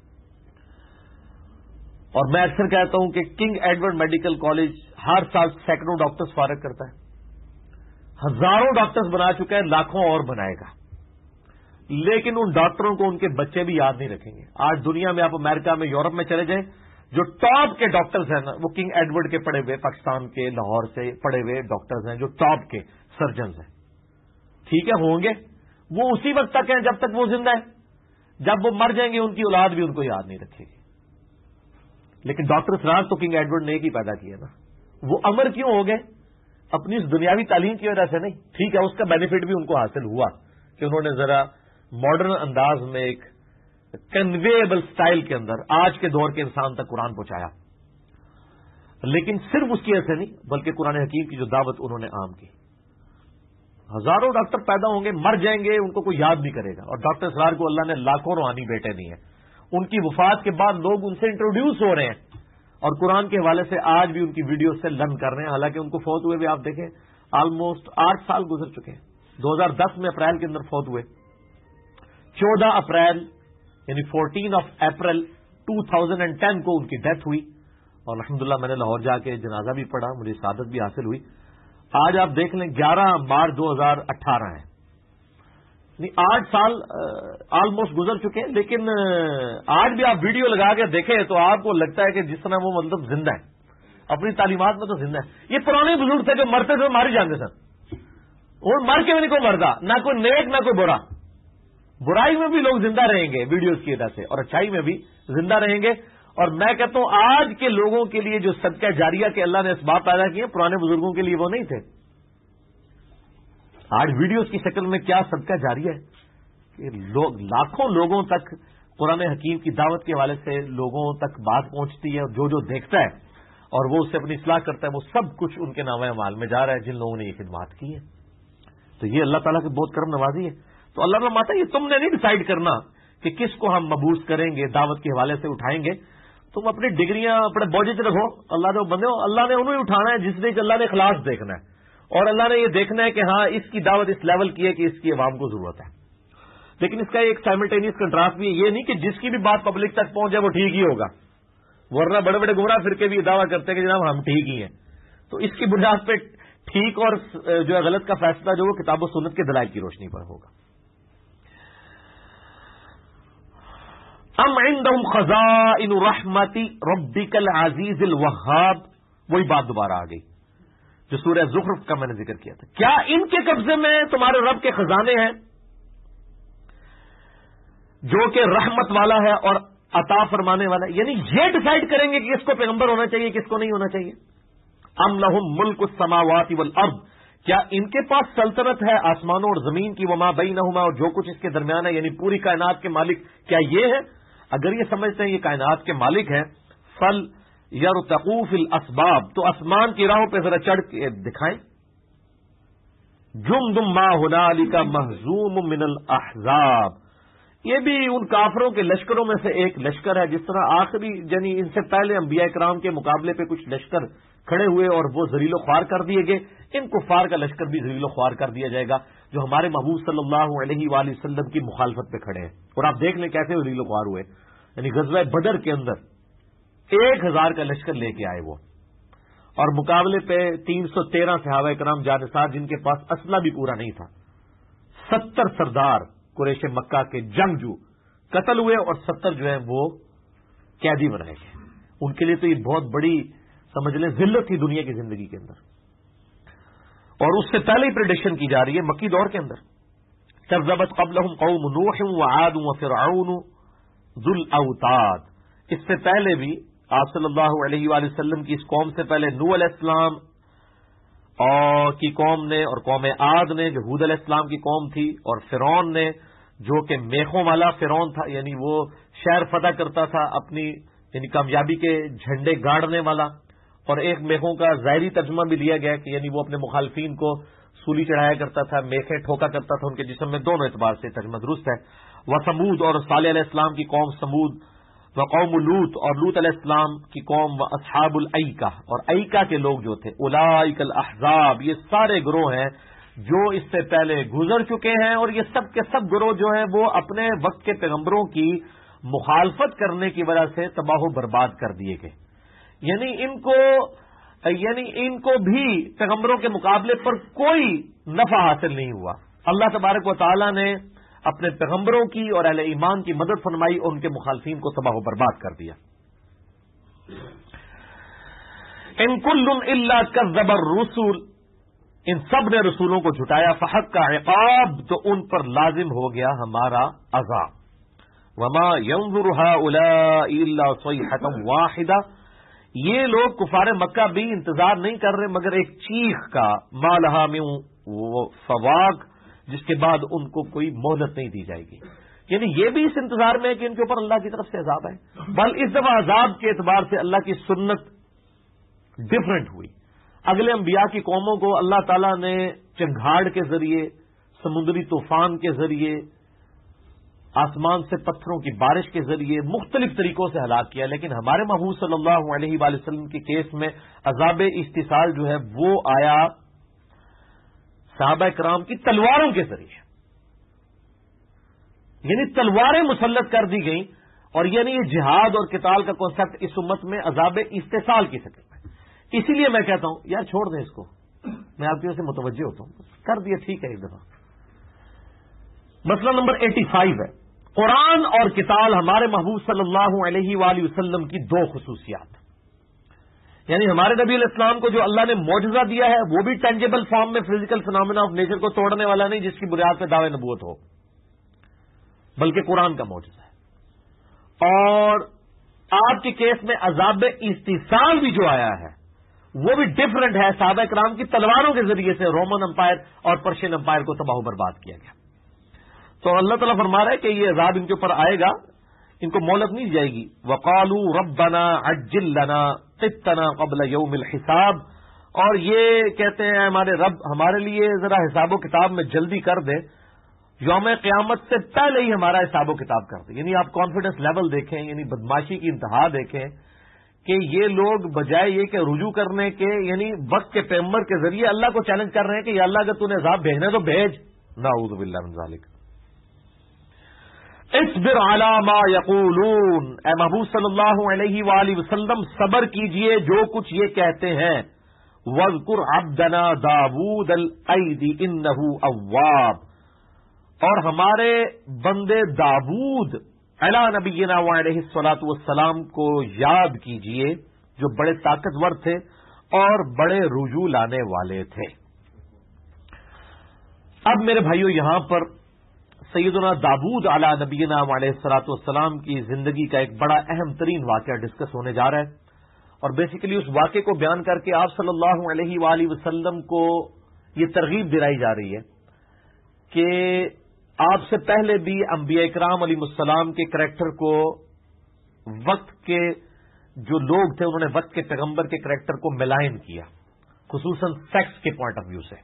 اور میں اکثر کہتا ہوں کہ کنگ ایڈورڈ میڈیکل کالج ہر سال سینکڑوں ڈاکٹرز فارغ کرتا ہے, ہزاروں ڈاکٹرز بنا چکا ہے, لاکھوں اور بنائے گا, لیکن ان ڈاکٹروں کو ان کے بچے بھی یاد نہیں رکھیں گے. آج دنیا میں آپ امریکہ میں یورپ میں چلے جائیں, جو ٹاپ کے ڈاکٹرز ہیں نا وہ کنگ ایڈورڈ کے پڑھے ہوئے, پاکستان کے لاہور سے پڑھے ہوئے ڈاکٹرز ہیں جو ٹاپ کے سرجنز ہیں. ٹھیک ہے ہوں گے, وہ اسی وقت تک ہیں جب تک وہ زندہ ہیں, جب وہ مر جائیں گے ان کی اولاد بھی ان کو یاد نہیں رکھے گی. لیکن ڈاکٹر اسرار تو کنگ ایڈورڈ نے ایک ہی پیدا کیا نا, وہ امر کیوں ہو گئے؟ اپنی اس دنیاوی تعلیم کی وجہ سے نہیں. ٹھیک ہے اس کا بینیفٹ بھی ان کو حاصل ہوا کہ انہوں نے ذرا ماڈرن انداز میں ایک کنویبل سٹائل کے اندر آج کے دور کے انسان تک قرآن پہنچایا, لیکن صرف اس کی وجہ سے نہیں بلکہ قرآن حکیم کی جو دعوت انہوں نے عام کی. ہزاروں ڈاکٹر پیدا ہوں گے, مر جائیں گے, ان کو کوئی یاد نہیں کرے گا. اور ڈاکٹر اسرار کو اللہ نے لاکھوں روحانی بیٹے دیے ہیں, ان کی وفات کے بعد لوگ ان سے انٹروڈیوس ہو رہے ہیں اور قرآن کے حوالے سے آج بھی ان کی ویڈیو سے لرن کر رہے ہیں. حالانکہ ان کو فوت ہوئے بھی آپ دیکھیں آلموسٹ 8 سال گزر چکے ہیں. 2010 میں اپریل کے اندر فوت ہوئے, 14 اپریل یعنی 14 اپریل 2010 کو ان کی ڈیتھ ہوئی. اور الحمدللہ میں نے لاہور جا کے جنازہ بھی پڑھا, مجھے سعادت بھی حاصل ہوئی. آج آپ دیکھ لیں 11 مارچ 2018 ہے, 8 سال آلموسٹ گزر چکے ہیں, لیکن آج بھی آپ ویڈیو لگا کے دیکھیں تو آپ کو لگتا ہے کہ جس طرح وہ مطلب زندہ ہے, اپنی تعلیمات میں تو زندہ ہے. یہ پرانے بزرگ تھے جو مرتے تھے ماری جاتے سن, اور مر کے بھی نہیں کوئی مردا, نہ کوئی نیک نہ کوئی برا. برائی میں بھی لوگ زندہ رہیں گے ویڈیوز کی وجہ سے, اور اچھائی میں بھی زندہ رہیں گے. اور میں کہتا ہوں آج کے لوگوں کے لیے جو صدقہ جاریہ کے اللہ نے اسباب پیدا کیے پرانے بزرگوں کے لیے وہ نہیں تھے. آج ویڈیوز کی شکل میں کیا صدقہ جاریہ ہے کہ لاکھوں لوگوں تک قرآن حکیم کی دعوت کے حوالے سے لوگوں تک بات پہنچتی ہے, اور جو دیکھتا ہے اور وہ اس سے اپنی اصلاح کرتا ہے وہ سب کچھ ان کے نامہ اعمال میں جا رہا ہے جن لوگوں نے یہ خدمات کی ہیں. تو یہ اللہ تعالیٰ کی بہت کرم نوازی ہے. تو اللہ نے ماتا یہ تم نے نہیں ڈیسائیڈ کرنا کہ کس کو ہم مبعوث کریں گے, دعوت کے حوالے سے اٹھائیں گے. تم اپنی ڈگریاں اپنے بوجھ سے رکھو, اللہ نے بندے ہو, اللہ نے انہوں ہی اٹھانا ہے جس نے اللہ نے اخلاص دیکھنا ہے, اور اللہ نے یہ دیکھنا ہے کہ ہاں اس کی دعوت اس لیول کی ہے کہ اس کی عوام کو ضرورت ہے. لیکن اس کا ایک سائملٹینیس کنٹراسٹ بھی ہے, یہ نہیں کہ جس کی بھی بات پبلک تک پہنچ جائے وہ ٹھیک ہی ہوگا, ورنہ بڑے بڑے گمراہ فرقے بھی یہ دعویٰ کرتے ہیں کہ جناب ہم ٹھیک ہی ہیں. تو اس کی بنیاد پہ ٹھیک اور جو ہے غلط کا فیصلہ جو وہ کتاب و سنت کے دلائل کی روشنی پر ہوگا. ام عندهم خزائن رحمت ربک العزیز الوہاب, وہی بات دوبارہ آ گئی جو سورہ زخرف کا میں نے ذکر کیا تھا. کیا ان کے قبضے میں تمہارے رب کے خزانے ہیں جو کہ رحمت والا ہے اور عطا فرمانے والا ہے؟ یعنی یہ ڈیسائیڈ کریں گے کہ کس کو پیغمبر ہونا چاہیے کس کو نہیں ہونا چاہیے. ام لہم ملک السماوات والارض, کیا ان کے پاس سلطنت ہے آسمانوں اور زمین کی، وما بینہما، اور جو کچھ اس کے درمیان ہے، یعنی پوری کائنات کے مالک کیا یہ ہے؟ اگر یہ سمجھتے ہیں یہ کائنات کے مالک ہیں، فل یرتقوا فی الاسباب، تو آسمان کی راہوں پہ ذرا چڑھ کے دکھائیں. جندم ما ہنالک مہزوم من الاحزاب، یہ بھی ان کافروں کے لشکروں میں سے ایک لشکر ہے. جس طرح آخری یعنی ان سے پہلے انبیاء کرام کے مقابلے پہ کچھ لشکر کھڑے ہوئے اور وہ ذلیل و خوار کر دیے گئے، ان کفار کا لشکر بھی ذلیل و خوار کر دیا جائے گا جو ہمارے محبوب صلی اللہ علیہ وآلہ وسلم کی مخالفت پہ کھڑے ہیں. اور آپ دیکھ لیں کیسے ذلیل و خوار ہوئے. یعنی غزوہ بدر کے اندر 1000 کا لشکر لے کے آئے وہ، اور مقابلے پہ 313 صحابہ کرام جانثار جن کے پاس اسلحہ بھی پورا نہیں تھا. 70 سردار قریش مکہ کے جنگجو قتل ہوئے اور 70 جو ہیں وہ قیدی بنائے گئے. ان کے لیے تو یہ بہت بڑی سمجھ لیں ذلت تھی دنیا کی زندگی کے اندر. اور اس سے پہلے ہی پریڈکشن کی جا رہی ہے مکی دور کے اندر، کذبت قبلہم قوم نوح وعاد وفرعون ذو الاوتاد. اس سے پہلے بھی آپ صلی اللہ علیہ وآلہ وسلم کی اس قوم سے پہلے نوح علیہ السلام اور کی قوم نے، اور قوم عاد نے جو ہود علیہ السلام کی قوم تھی، اور فرعون نے جو کہ میخوں والا فرعون تھا، یعنی وہ شہر فتح کرتا تھا اپنی یعنی کامیابی کے جھنڈے گاڑنے والا. اور ایک میخوں کا ظاہری ترجمہ بھی لیا گیا کہ یعنی وہ اپنے مخالفین کو سولی چڑھایا کرتا تھا، میخیں ٹھوکا کرتا تھا ان کے جسم میں. دونوں اعتبار سے ترجمہ درست ہے. وثمود، اور صالح علیہ السلام کی قوم سمود، وقوم لوط، اور لوط علیہ السلام کی قوم، واصحاب الایکہ، اور ایکہ کے لوگ جو تھے، اولئک الاحزاب، یہ سارے گروہ ہیں جو اس سے پہلے گزر چکے ہیں. اور یہ سب کے سب گروہ جو ہیں وہ اپنے وقت کے پیغمبروں کی مخالفت کرنے کی وجہ سے تباہ و برباد کر دیے گئے. یعنی ان کو بھی پیغمبروں کے مقابلے پر کوئی نفع حاصل نہیں ہوا. اللہ تبارک و تعالی نے اپنے پیغمبروں کی اور اہل ایمان کی مدد فرمائی اور ان کے مخالفین کو تباہ و برباد کر دیا. ان کل الا کذب الرسل، ان سب نے رسولوں کو جھٹایا. فحق کا عقاب، تو ان پر لازم ہو گیا ہمارا عذاب. وما ينظر هؤلاء الا صيحة واحدة، یہ لوگ کفار مکہ بھی انتظار نہیں کر رہے مگر ایک چیخ کا، ما لها من فواق، جس کے بعد ان کو کوئی مہلت نہیں دی جائے گی. یعنی یہ بھی اس انتظار میں ہے کہ ان کے اوپر اللہ کی طرف سے عذاب ہے. بل اس دفعہ عذاب کے اعتبار سے اللہ کی سنت ڈفرنٹ ہوئی. اگلے انبیاء کی قوموں کو اللہ تعالیٰ نے چنگھاڑ کے ذریعے، سمندری طوفان کے ذریعے، آسمان سے پتھروں کی بارش کے ذریعے مختلف طریقوں سے ہلاک کیا. لیکن ہمارے محبوب صلی اللہ علیہ وآلہ وسلم کے کیس میں عذاب استحصال جو ہے وہ آیا صحابہ کرام کی تلواروں کے ذریعے. یعنی تلواریں مسلط کر دی گئیں، اور یعنی یہ جہاد اور قتال کا کانسیپٹ اس امت میں عذاب استحصال کی شکل میں. اسی لیے میں کہتا ہوں یار چھوڑ دیں اس کو، میں آپ کی وجہ سے متوجہ ہوتا ہوں، کر دیا ٹھیک ہے ایک دفعہ. مسئلہ نمبر 85 ہے قرآن اور قتال ہمارے محبوب صلی اللہ علیہ وآلہ وسلم کی دو خصوصیات. یعنی ہمارے نبی علیہ السلام کو جو اللہ نے معجزہ دیا ہے وہ بھی ٹینجیبل فارم میں فزیکل فنامنا آف نیچر کو توڑنے والا نہیں جس کی بنیاد پہ دعوے نبوت ہو، بلکہ قرآن کا معجزہ ہے. اور آپ کے کیس میں عذاب استحصال بھی جو آیا ہے وہ بھی ڈفرنٹ ہے. صحابہ کرام کی تلواروں کے ذریعے سے رومن امپائر اور پرشین امپائر کو تباہ و برباد کیا گیا. تو اللہ تعالیٰ فرما رہا ہے کہ یہ عذاب ان کے اوپر آئے گا، ان کو مہلت نہیں دی جائے گی. وقالوا ربنا عجل لنا قطنا قبل یوم الحساب، اور یہ کہتے ہیں ہمارے رب ہمارے لیے ذرا حساب و کتاب میں جلدی کر دے، یوم قیامت سے پہلے ہی ہمارا حساب و کتاب کر دے. یعنی آپ کانفیڈنس لیول دیکھیں، یعنی بدماشی کی انتہا دیکھیں کہ یہ لوگ بجائے یہ کہ رجوع کرنے کے یعنی وقت کے پیغمبر کے ذریعے اللہ کو چیلنج کر رہے ہیں کہ یا اللہ اگر تو نے عذاب بھیجنا تو بھیج. نعوذ باللہ من ذالک. اصبر علی ما یقولون، اے محبوب صلی اللہ علیہ وآلہ وسلم صبر کیجئے جو کچھ یہ کہتے ہیں. واذکر عبدنا داود الایدی انہ اواب، اور ہمارے بندے داود علی نبینا وعلیہ الصلاۃ والسلام کو یاد کیجئے جو بڑے طاقتور تھے اور بڑے رجوع لانے والے تھے. اب میرے بھائیو یہاں پر سیدنا داود علی نبینا علیہ الصلاۃ والسلام کی زندگی کا ایک بڑا اہم ترین واقعہ ڈسکس ہونے جا رہا ہے، اور بیسیکلی اس واقعے کو بیان کر کے آپ صلی اللہ علیہ وآلہ وسلم کو یہ ترغیب دلائی جا رہی ہے کہ آپ سے پہلے بھی انبیاء کرام علیہ السلام کے کریکٹر کو وقت کے جو لوگ تھے انہوں نے وقت کے پیغمبر کے کریکٹر کو ملائن کیا، خصوصاً سیکس کے پوائنٹ آف ویو سے،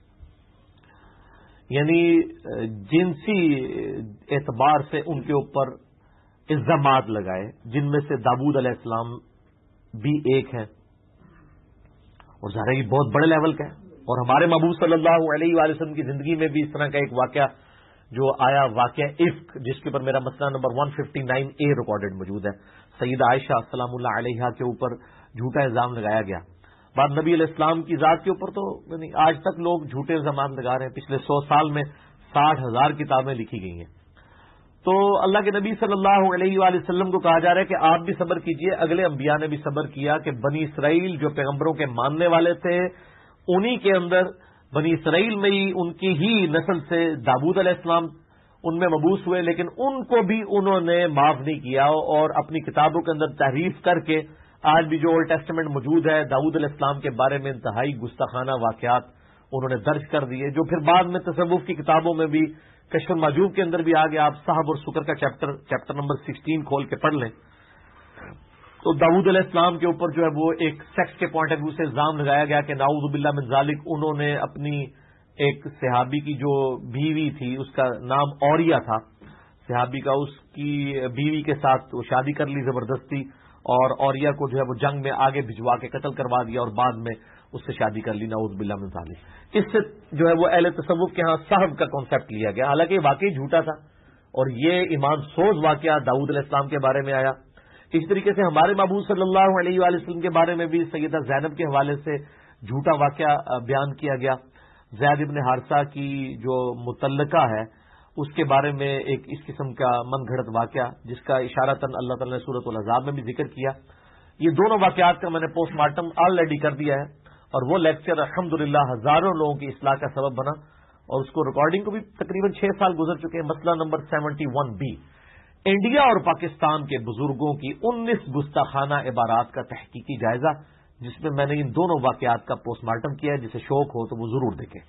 یعنی جنسی اعتبار سے ان کے اوپر الزامات لگائے، جن میں سے داؤد علیہ السلام بھی ایک ہیں، اور ظاہر یہ بہت بڑے لیول کا ہے۔ اور ہمارے محبوب صلی اللہ علیہ وآلہ وسلم کی زندگی میں بھی اس طرح کا ایک واقعہ جو آیا، واقعہ عفق، جس کے اوپر میرا مسئلہ نمبر 159A ریکارڈڈ موجود ہے۔ سیدہ عائشہ سلام اللہ علیہا کے اوپر جھوٹا الزام لگایا گیا، بعد نبی علیہ السلام کی ذات کے اوپر تو یعنی آج تک لوگ جھوٹے الزامات لگا رہے ہیں، پچھلے 100 سال میں 60,000 کتابیں لکھی گئی ہیں۔ تو اللہ کے نبی صلی اللہ علیہ وآلہ وسلم کو کہا جا رہا ہے کہ آپ بھی صبر کیجئے، اگلے انبیاء نے بھی صبر کیا کہ بنی اسرائیل جو پیغمبروں کے ماننے والے تھے انہی کے اندر، بنی اسرائیل میں ہی ان کی ہی نسل سے داؤد علیہ السلام ان میں مبعوث ہوئے، لیکن ان کو بھی انہوں نے معاف نہیں کیا اور اپنی کتابوں کے اندر تحریف کر کے آج بھی جو اولڈ ٹیسٹمنٹ موجود ہے داؤد علیہ السلام کے بارے میں انتہائی گستاخانہ واقعات انہوں نے درج کر دیے، جو پھر بعد میں تصوف کی کتابوں میں بھی کشف المحجوب کے اندر بھی آگے آپ صاحب اور سکر کا چیپٹر نمبر 16 کھول کے پڑھ لیں تو داؤد علیہ السلام کے اوپر جو ہے وہ ایک سیکس کے پوائنٹ آف ویو سے الزام لگایا گیا کہ نعوذ باللہ من ذالک، انہوں نے اپنی ایک صحابی کی جو بیوی تھی، اس کا نام اوریا تھا، صحابی کا، اس کی بیوی کے ساتھ وہ شادی کر لی زبردستی، اور اوریا کو جو ہے وہ جنگ میں آگے بھجوا کے قتل کروا دیا اور بعد میں اس سے شادی کر لی، نعوذ باللہ من ذالک۔ اس سے جو ہے وہ اہل تصوف کے ہاں صحب کا کانسیپٹ لیا گیا، حالانکہ یہ واقعی جھوٹا تھا اور یہ ایمان سوز واقعہ داؤد علیہ السلام کے بارے میں آیا۔ اس طریقے سے ہمارے محبوب صلی اللہ علیہ وآلہ وسلم کے بارے میں بھی سیدہ زینب کے حوالے سے جھوٹا واقعہ بیان کیا گیا۔ زید ابن حارثہ کی جو متعلقہ ہے اس کے بارے میں ایک اس قسم کا من گھڑت واقعہ جس کا اشارتاً اللہ تعالی نے سورۃ الاحزاب میں بھی ذکر کیا۔ یہ دونوں واقعات کا میں نے پوسٹ مارٹم آلریڈی کر دیا ہے اور وہ لیکچر الحمدللہ ہزاروں لوگوں کی اصلاح کا سبب بنا، اور اس کو ریکارڈنگ کو بھی تقریباً 6 سال گزر چکے ہیں۔ مسئلہ نمبر 71B، انڈیا اور پاکستان کے بزرگوں کی 19 گستاخانہ عبارات کا تحقیقی جائزہ، جس میں نے ان دونوں واقعات کا پوسٹ مارٹم کیا ہے، جسے شوق ہو تو وہ ضرور دیکھیں۔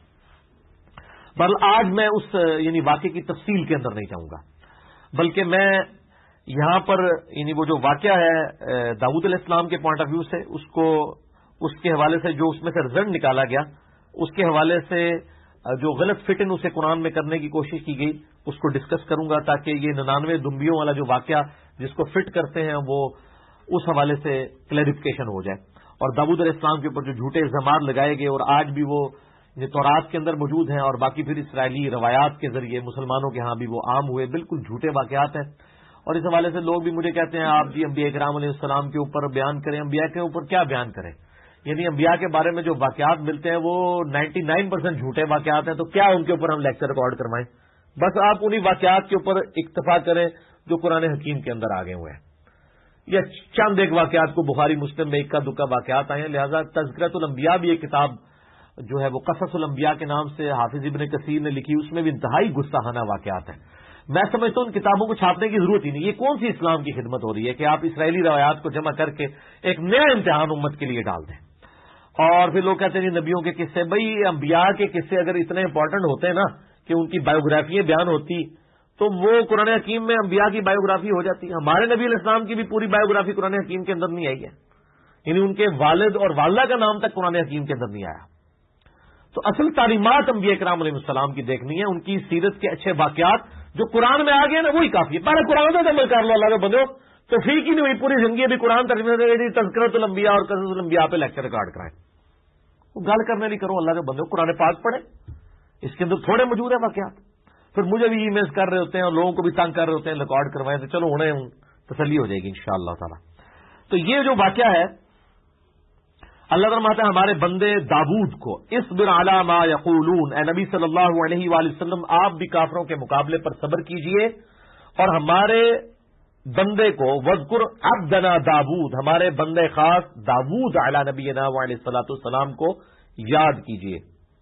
بل آج میں اس یعنی واقعے کی تفصیل کے اندر نہیں جاؤں گا، بلکہ میں یہاں پر یعنی وہ جو واقعہ ہے داؤد علیہ السلام کے پوائنٹ آف ویو سے اس کے حوالے سے جو اس میں سے رزلٹ نکالا گیا، اس کے حوالے سے جو غلط فٹ ان اسے قرآن میں کرنے کی کوشش کی گئی اس کو ڈسکس کروں گا، تاکہ یہ 99 دمبیوں والا جو واقعہ جس کو فٹ کرتے ہیں وہ اس حوالے سے کلیریفیکیشن ہو جائے، اور داؤد علیہ السلام کے اوپر جو جھوٹے الزامات لگائے گئے اور آج بھی وہ تورات کے اندر موجود ہیں اور باقی پھر اسرائیلی روایات کے ذریعے مسلمانوں کے ہاں بھی وہ عام ہوئے، بالکل جھوٹے واقعات ہیں۔ اور اس حوالے سے لوگ بھی مجھے کہتے ہیں آپ جی انبیاء کرام علیہ السلام کے اوپر بیان کریں، انبیاء کے اوپر کیا بیان کریں؟ یعنی انبیاء کے بارے میں جو واقعات ملتے ہیں وہ 99% جھوٹے واقعات ہیں، تو کیا ان کے اوپر ہم لیکچر ریکارڈ کروائیں؟ بس آپ انہی واقعات کے اوپر اکتفا کریں جو قرآن حکیم کے اندر آگے ہوئے ہیں، یا چند ایک واقعات کو بخاری مسلم میں اکا دکا واقعات آئے ہیں۔ لہذا تذکرۃ الانبیاء بھی ایک کتاب جو ہے وہ قصص الانبیاء کے نام سے حافظ ابن کثیر نے لکھی، اس میں بھی انتہائی گستاخانہ واقعات ہیں۔ میں سمجھتا ہوں ان کتابوں کو چھاپنے کی ضرورت ہی نہیں، یہ کون سی اسلام کی خدمت ہو رہی ہے کہ آپ اسرائیلی روایات کو جمع کر کے ایک نیا امتحان امت کے لیے ڈال دیں۔ اور پھر لوگ کہتے ہیں نبیوں کے قصے، بھائی انبیاء کے قصے اگر اتنے امپورٹنٹ ہوتے ہیں نا کہ ان کی بایوگرافیاں بیان ہوتی تو وہ قرآن حکیم میں انبیاء کی بایوگرافی ہو جاتی۔ ہمارے نبی علیہ السلام کی بھی پوری بایوگرافی قرآن حکیم کے اندر نہیں آئی ہے، یعنی ان کے والد اور والدہ کا نام تک قرآن حکیم کے اندر نہیں آیا۔ تو اصل تعلیمات انبیاء کرام علیہ السلام کی دیکھنی ہے، ان کی سیرت کے اچھے واقعات جو قرآن میں آ گئے نا وہی کافی ہے۔ پہلے قرآن سے عمل کر لو، اللہ کے بندو تو ٹھیک ہی نہیں ہوئی، پوری زندگی بھی قرآن ترجمہ تذکرۃ الانبیاء اور قصص الانبیاء پہ لیکچر ریکارڈ کرائیں، وہ گل کرنے نہیں کرو، اللہ کے بندو قرآن پاک پڑھیں، اس کے اندر تھوڑے موجود ہیں واقعات۔ پھر مجھے بھی ای میلز کر رہے ہوتے ہیں اور لوگوں کو بھی تنگ کر رہے ہوتے ہیں ریکارڈ کروائیں، تو چلو انہیں تسلی ہو جائے گی انشاءاللہ تعالی۔ تو یہ جو واقعہ ہے اللہ تعالیٰ فرماتا ہے ہمارے بندے داؤد کو اصبر علی ما یقولون، اے نبی صلی اللہ علیہ وآلہ وسلم آپ بھی کافروں کے مقابلے پر صبر کیجئے، اور ہمارے بندے کو وذکر عبدنا داؤد، ہمارے بندے خاص داؤد علی نبینا وعلیہ الصلوۃ والسلام کو یاد کیجئے۔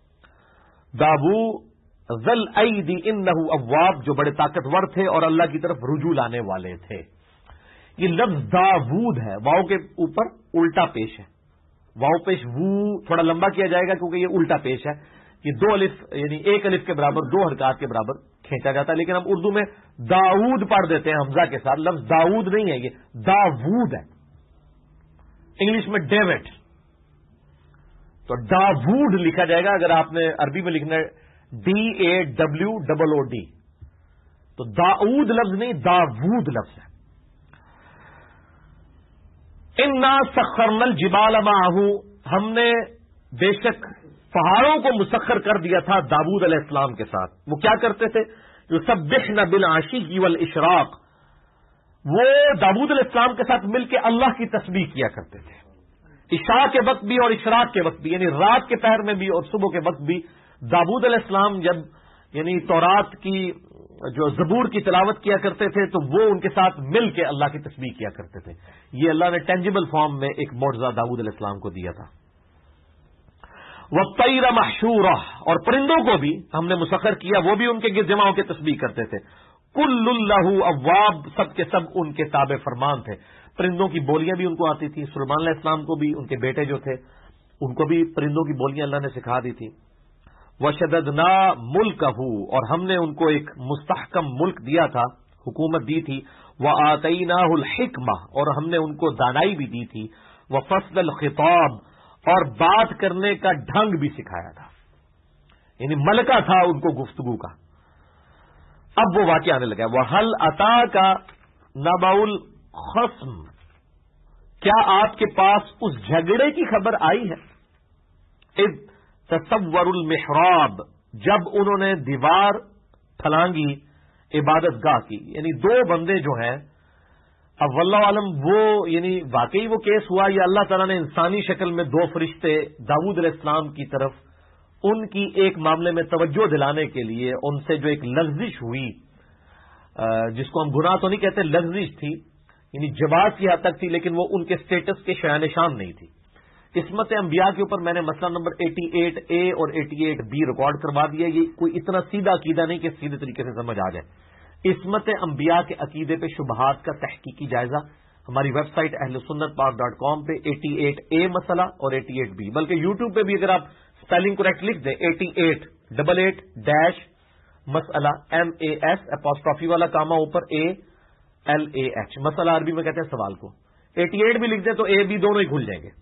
داؤد ذل ایدی انہ اواب، جو بڑے طاقتور تھے اور اللہ کی طرف رجوع لانے والے تھے۔ یہ لفظ داؤد ہے، واؤ کے اوپر الٹا پیش ہے، واؤ پیش وو تھوڑا لمبا کیا جائے گا کیونکہ یہ الٹا پیش ہے۔ یہ 2 الف یعنی 1 الف کے برابر 2 حرکات کے برابر کھینچا جاتا ہے، لیکن ہم اردو میں داؤد پڑھ دیتے ہیں حمزہ کے ساتھ. لفظ داؤد نہیں ہے، یہ داوود ہے، انگلش میں ڈیوڈ. تو داوود لکھا جائے گا. اگر آپ نے عربی میں لکھنا ہے DAWOOD، تو داؤد لفظ نہیں داوود لفظ ہے. انا سخرنا الجبال معه، ہم نے بے شک پہاڑوں کو مسخر کر دیا تھا داؤد علیہ السلام کے ساتھ. وہ کیا کرتے تھے؟ یسبحن بالعشی والاشراق، وہ داؤد علیہ السلام کے ساتھ مل کے اللہ کی تسبیح کیا کرتے تھے، عشاء کے وقت بھی اور اشراق کے وقت بھی، یعنی رات کے پہر میں بھی اور صبح کے وقت بھی. داؤد علیہ السلام جب یعنی تورات کی جو زبور کی تلاوت کیا کرتے تھے تو وہ ان کے ساتھ مل کے اللہ کی تسبیح کیا کرتے تھے. یہ اللہ نے ٹینجیبل فارم میں ایک معجزہ داؤد علیہ السلام کو دیا تھا. وَالطَّيْرَ مَحْشُورَةً، اور پرندوں کو بھی ہم نے مسخر کیا، وہ بھی ان کے گرد جمع ہو کے تسبیح کرتے تھے. كُلٌّ لَهُ أَوَّابٌ، سب کے سب ان کے تابع فرمان تھے. پرندوں کی بولیاں بھی ان کو آتی تھی. سلیمان علیہ السلام کو بھی ان کے بیٹے جو تھے ان کو بھی پرندوں کی بولیاں اللہ نے سکھا دی تھی. وَشَدَدْنَا مُلْكَهُ، اور ہم نے ان کو ایک مستحکم ملک دیا تھا، حکومت دی تھی. وَآتَيْنَاهُ الْحِكْمَةَ، اور ہم نے ان کو دانائی بھی دی تھی. وَفَصْلَ الْخِطَابِ، اور بات کرنے کا ڈھنگ بھی سکھایا تھا، یعنی ملکہ تھا ان کو گفتگو کا. اب وہ واقعہ آنے لگا. وَهَلْ أَتَاكَ نَبَأُ الْخَصْمِ، کیا آپ کے پاس اس جھگڑے کی خبر آئی ہے؟ اذ تصور المحراب، جب انہوں نے دیوار پھلانگی عبادت گاہ کی. یعنی 2 بندے جو ہیں، اب واللہ عالم وہ یعنی واقعی وہ کیس ہوا یا اللہ تعالیٰ نے انسانی شکل میں 2 فرشتے داؤد علیہ السلام کی طرف ان کی ایک معاملے میں توجہ دلانے کے لیے ان سے جو ایک لغزش ہوئی، جس کو ہم گناہ تو نہیں کہتے، لغزش تھی، یعنی جواز کی حد تک تھی، لیکن وہ ان کے سٹیٹس کے شایان شان نہیں تھی. عصمت انبیاء کے اوپر میں نے مسئلہ نمبر 88A اور 88B ریکارڈ کروا دیا. یہ کوئی اتنا سیدھا عقیدہ نہیں کہ سیدھے طریقے سے سمجھ آ جائے. عصمت انبیاء کے عقیدے پہ شبہات کا تحقیقی جائزہ ہماری ویب سائٹ ahlsunnatpark.com پہ 88A مسئلہ اور 88B، بلکہ یوٹیوب پہ بھی اگر آپ سپیلنگ کریکٹ لکھ دیں 8888- مسئلہ MAS والا کاما اوپر ALAH، مسئلہ عربی میں کہتے ہیں سوال کو. 88 بھی لکھ دیں تو A B دونوں ہی کھل جائیں گے.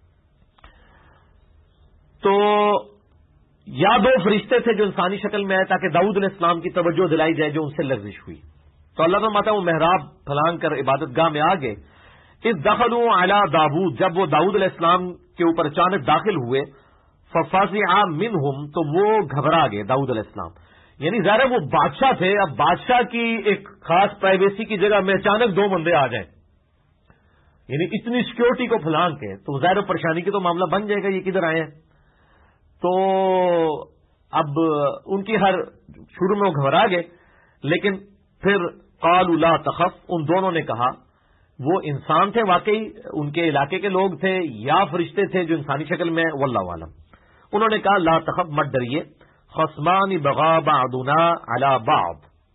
تو یا 2 فرشتے تھے جو انسانی شکل میں آئے تاکہ داؤد علیہ السلام کی توجہ دلائی جائے جو ان سے لغزش ہوئی. تو اللہ تعالیٰ وہ محراب پھلانگ کر عبادت گاہ میں آگے. اذ دخلوا علی داؤد، جب وہ داؤد علیہ السلام کے اوپر اچانک داخل ہوئے، ففزع منہم، تو وہ گھبرا گئے داؤد علیہ السلام. یعنی ظاہر وہ بادشاہ تھے، اب بادشاہ کی ایک خاص پرائیویسی کی جگہ میں اچانک 2 بندے آ جائیں، یعنی اتنی سیکورٹی کو پھلانگ کے، تو ظاہر پریشانی کی تو معاملہ بن جائے گا، یہ کدھر آئے ہیں. تو اب ان کی ہر شروع میں وہ گھبرا گئے، لیکن پھر قالوا لا تخف، ان دونوں نے کہا، وہ انسان تھے واقعی، ان کے علاقے کے لوگ تھے یا فرشتے تھے جو انسانی شکل میں، واللہ عالم. انہوں نے کہا لا تخف، مت ڈریے، خصمان بغا بعضنا علی بعض،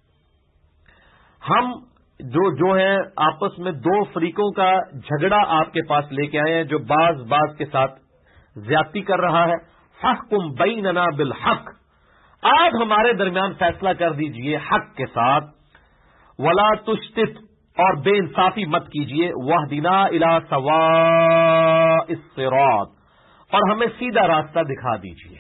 ہم جو ہیں آپس میں 2 فریقوں کا جھگڑا آپ کے پاس لے کے آئے ہیں جو بعض کے ساتھ زیادتی کر رہا ہے. فاحکم بیننا بالحق، آپ ہمارے درمیان فیصلہ کر دیجئے حق کے ساتھ. ولا تشتت، اور بے انصافی مت کیجئے. واہدنا الی سواء الصراط، اور ہمیں سیدھا راستہ دکھا دیجئے.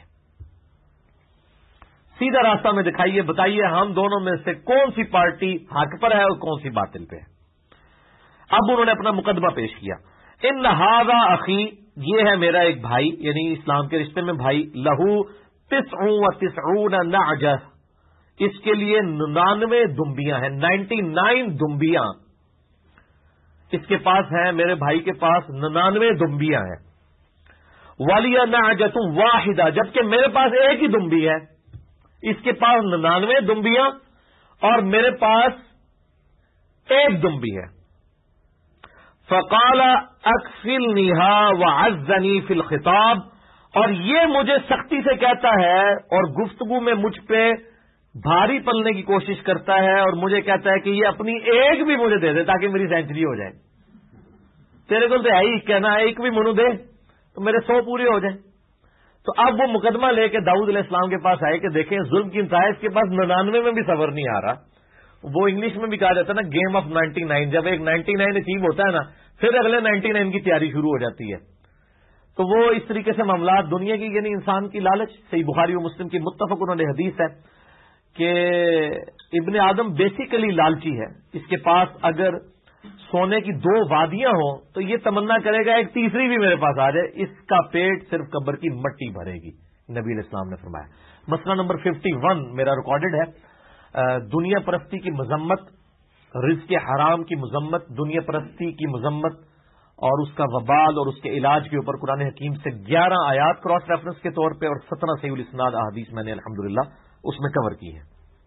سیدھا راستہ میں دکھائیے، بتائیے ہم دونوں میں سے کون سی پارٹی حق پر ہے اور کون سی باطل پہ ہے. اب انہوں نے اپنا مقدمہ پیش کیا. ان ھذا اخی، یہ ہے میرا ایک بھائی، یعنی اسلام کے رشتے میں بھائی. لہو 99 نعجہ، اس کے لیے 99 دمبیاں ہیں، 99 دمبیاں اس کے پاس ہیں، میرے بھائی کے پاس 99 دمبیاں ہیں. ولی نعجۃ واحدہ، جبکہ میرے پاس ایک ہی دمبی ہے. اس کے پاس 99 دمبیاں اور میرے پاس ایک دمبی ہے. فقال اکفلنیھا وعزنی فی الخطاب، اور یہ مجھے سختی سے کہتا ہے اور گفتگو میں مجھ پہ بھاری پلنے کی کوشش کرتا ہے، اور مجھے کہتا ہے کہ یہ اپنی ایک بھی مجھے دے دے تاکہ میری سینچری ہو جائے. تیرے کو تو ہے ہی کہنا، ایک بھی منو دے تو میرے 100 پورے ہو جائیں. تو اب وہ مقدمہ لے کے داؤد علیہ السلام کے پاس آئے کہ دیکھیں ظلم کی انتہا اس کے پاس 99 میں بھی صبر نہیں آ رہا. وہ انگلش میں بھی کہا جاتا ہے نا گیم آف 99. جب ایک 99 اچیو ہوتا ہے نا پھر اگلے 99 کی تیاری شروع ہو جاتی ہے. تو وہ اس طریقے سے معاملات دنیا کی یعنی انسان کی لالچ. صحیح بخاری و مسلم کی متفق انہوں نے حدیث ہے کہ ابن آدم بیسیکلی لالچی ہے. اس کے پاس اگر سونے کی 2 وادیاں ہوں تو یہ تمنا کرے گا ایک تیسری بھی میرے پاس آ جائے. اس کا پیٹ صرف قبر کی مٹی بھرے گی, نبی علیہ السلام نے فرمایا. مسئلہ نمبر 51 میرا ریکارڈڈ ہے. دنیا پرستی کی مذمت, رزق حرام کی مذمت, دنیا پرستی کی مذمت اور اس کا وبال اور اس کے علاج کے اوپر قرآن حکیم سے 11 آیات کراس ریفرنس کے طور پہ اور 17 صحیح الاسناد احادیث میں نے الحمدللہ اس میں کور کی ہے.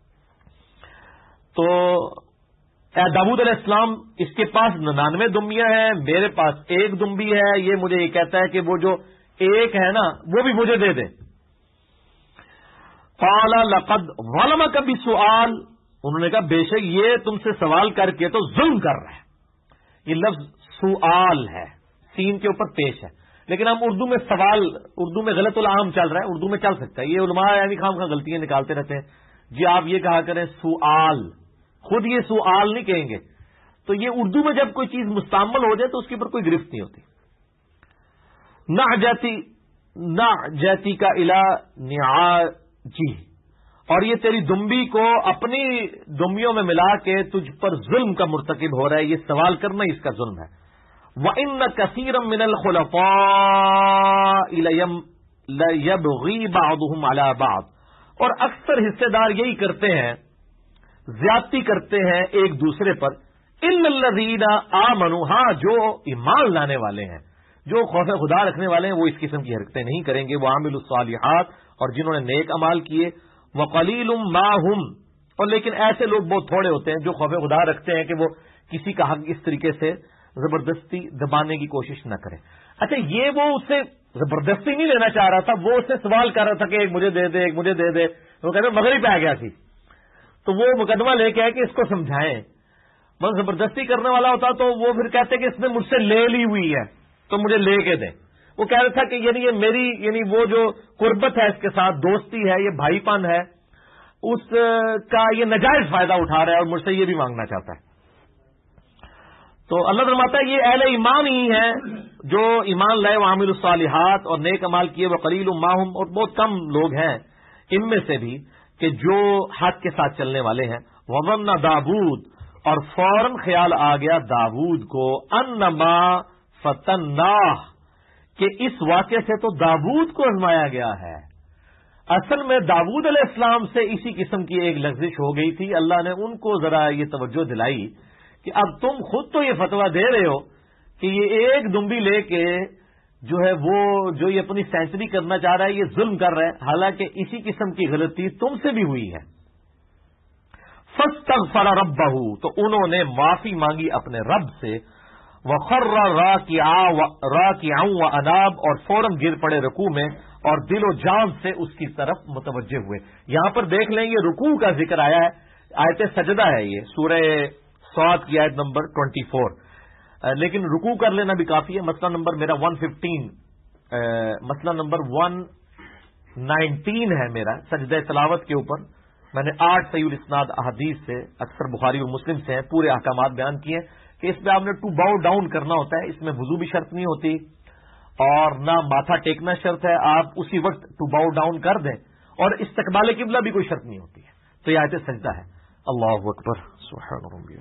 تو اے داؤد علیہ السلام اس کے پاس 99 دمبیاں ہیں, میرے پاس 1 دمبی ہے. یہ مجھے یہ کہتا ہے کہ وہ جو 1 ہے نا وہ بھی مجھے دے دے. قال لقد ظلمک بسؤال, انہوں نے کہا بے شک یہ تم سے سوال کر کے تو ظلم کر رہا ہے. یہ لفظ سؤال ہے, سین کے اوپر پیش ہے, لیکن ہم اردو میں سوال, اردو میں غلط العام چل رہا ہے, اردو میں چل سکتا ہے. یہ علماء یعنی خام غلطیاں نکالتے رہتے ہیں. جی آپ یہ کہا کریں سؤال, خود یہ سؤال نہیں کہیں گے. تو یہ اردو میں جب کوئی چیز مستعمل ہو جائے تو اس کے اوپر کوئی گرفت نہیں ہوتی. نہ جاتی کا الا جی, اور یہ تیری دمبی کو اپنی دمبیوں میں ملا کے تجھ پر ظلم کا مرتکب ہو رہا ہے. یہ سوال کرنا اس کا ظلم ہے. وَإِنَّ كَثِيرًا مِّنَ الْخُلَفَاءِ لَيَبْغِي بَعْضُهُمْ عَلَى بَعْضٍ, اور اکثر حصے دار یہی کرتے ہیں, زیادتی کرتے ہیں ایک دوسرے پر. إِلَّا الَّذِينَ آمَنُوا, ہاں جو ایمان لانے والے ہیں, جو خوف خدا رکھنے والے ہیں وہ اس قسم کی حرکتیں نہیں کریں گے. وَعَمِلُوا الصَّالِحَاتِ, اور جنہوں نے نیک اعمال کیے. وَقَلِيلٌ مَّا هُمْ, اور لیکن ایسے لوگ بہت تھوڑے ہوتے ہیں جو خوف خدا رکھتے ہیں کہ وہ کسی کا حق اس طریقے سے زبردستی دبانے کی کوشش نہ کرے. اچھا یہ وہ اس سے زبردستی نہیں لینا چاہ رہا تھا, وہ اس سے سوال کر رہا تھا کہ ایک مجھے دے دے, ایک مجھے دے دے. وہ کہتے مغرب پہ آ گیا تھی تو وہ مقدمہ لے کے آئے کہ اس کو سمجھائیں. بس زبردستی کرنے والا ہوتا تو وہ پھر کہتے کہ اس نے مجھ سے لے لی ہوئی ہے تو مجھے لے کے دیں. وہ کہہ رہا تھا کہ یعنی یہ میری یعنی وہ جو قربت ہے اس کے ساتھ, دوستی ہے, یہ بھائی پن ہے, اس کا یہ ناجائز فائدہ اٹھا رہا ہے اور مجھ سے یہ بھی مانگنا چاہتا ہے. تو اللہ فرماتا ہے یہ اہل ایمان ہی ہیں جو ایمان لائے, وعامل الصالحات, اور نیک امال کیے. وقلیل ماہم, اور بہت کم لوگ ہیں ان میں سے بھی کہ جو حق کے ساتھ چلنے والے ہیں. وظن داود, اور فوراً خیال آ گیا داود کو, انما فتناہ, کہ اس واقعے سے تو داود کو آزمایا گیا ہے. اصل میں داود علیہ السلام سے اسی قسم کی ایک لغزش ہو گئی تھی. اللہ نے ان کو ذرا یہ توجہ دلائی کہ اب تم خود تو یہ فتویٰ دے رہے ہو کہ یہ ایک دمبی لے کے جو ہے وہ جو یہ اپنی سینچری کرنا چاہ رہا ہے یہ ظلم کر رہا ہے, حالانکہ اسی قسم کی غلطی تم سے بھی ہوئی ہے. فاستغفر ربہ, تو انہوں نے معافی مانگی اپنے رب سے. وخر راکعا واناب, اور فوراً گر پڑے رکوع میں اور دل و جان سے اس کی طرف متوجہ ہوئے. یہاں پر دیکھ لیں یہ رکوع کا ذکر آیا ہے, آیت سجدہ ہے یہ, سورہ صاد کی آیت نمبر 24, لیکن رکوع کر لینا بھی کافی ہے. مسئلہ نمبر میرا 115, مسئلہ نمبر 119 ہے میرا سجدہ تلاوت کے اوپر. میں نے 8 صحیح الاسناد احادیث سے, اکثر بخاری اور مسلم سے ہیں, پورے احکامات بیان کیے کہ اس پہ آپ نے ٹو باؤ ڈاؤن کرنا ہوتا ہے. اس میں وضو بھی شرط نہیں ہوتی اور نہ ماتھا ٹیکنا شرط ہے, آپ اسی وقت ٹو باؤ ڈاؤن کر دیں, اور استقبال قبلہ بھی کوئی شرط نہیں ہوتی ہے. تو یہ آیت سجدہ ہے. اللہ اکبر, سبحان ربی,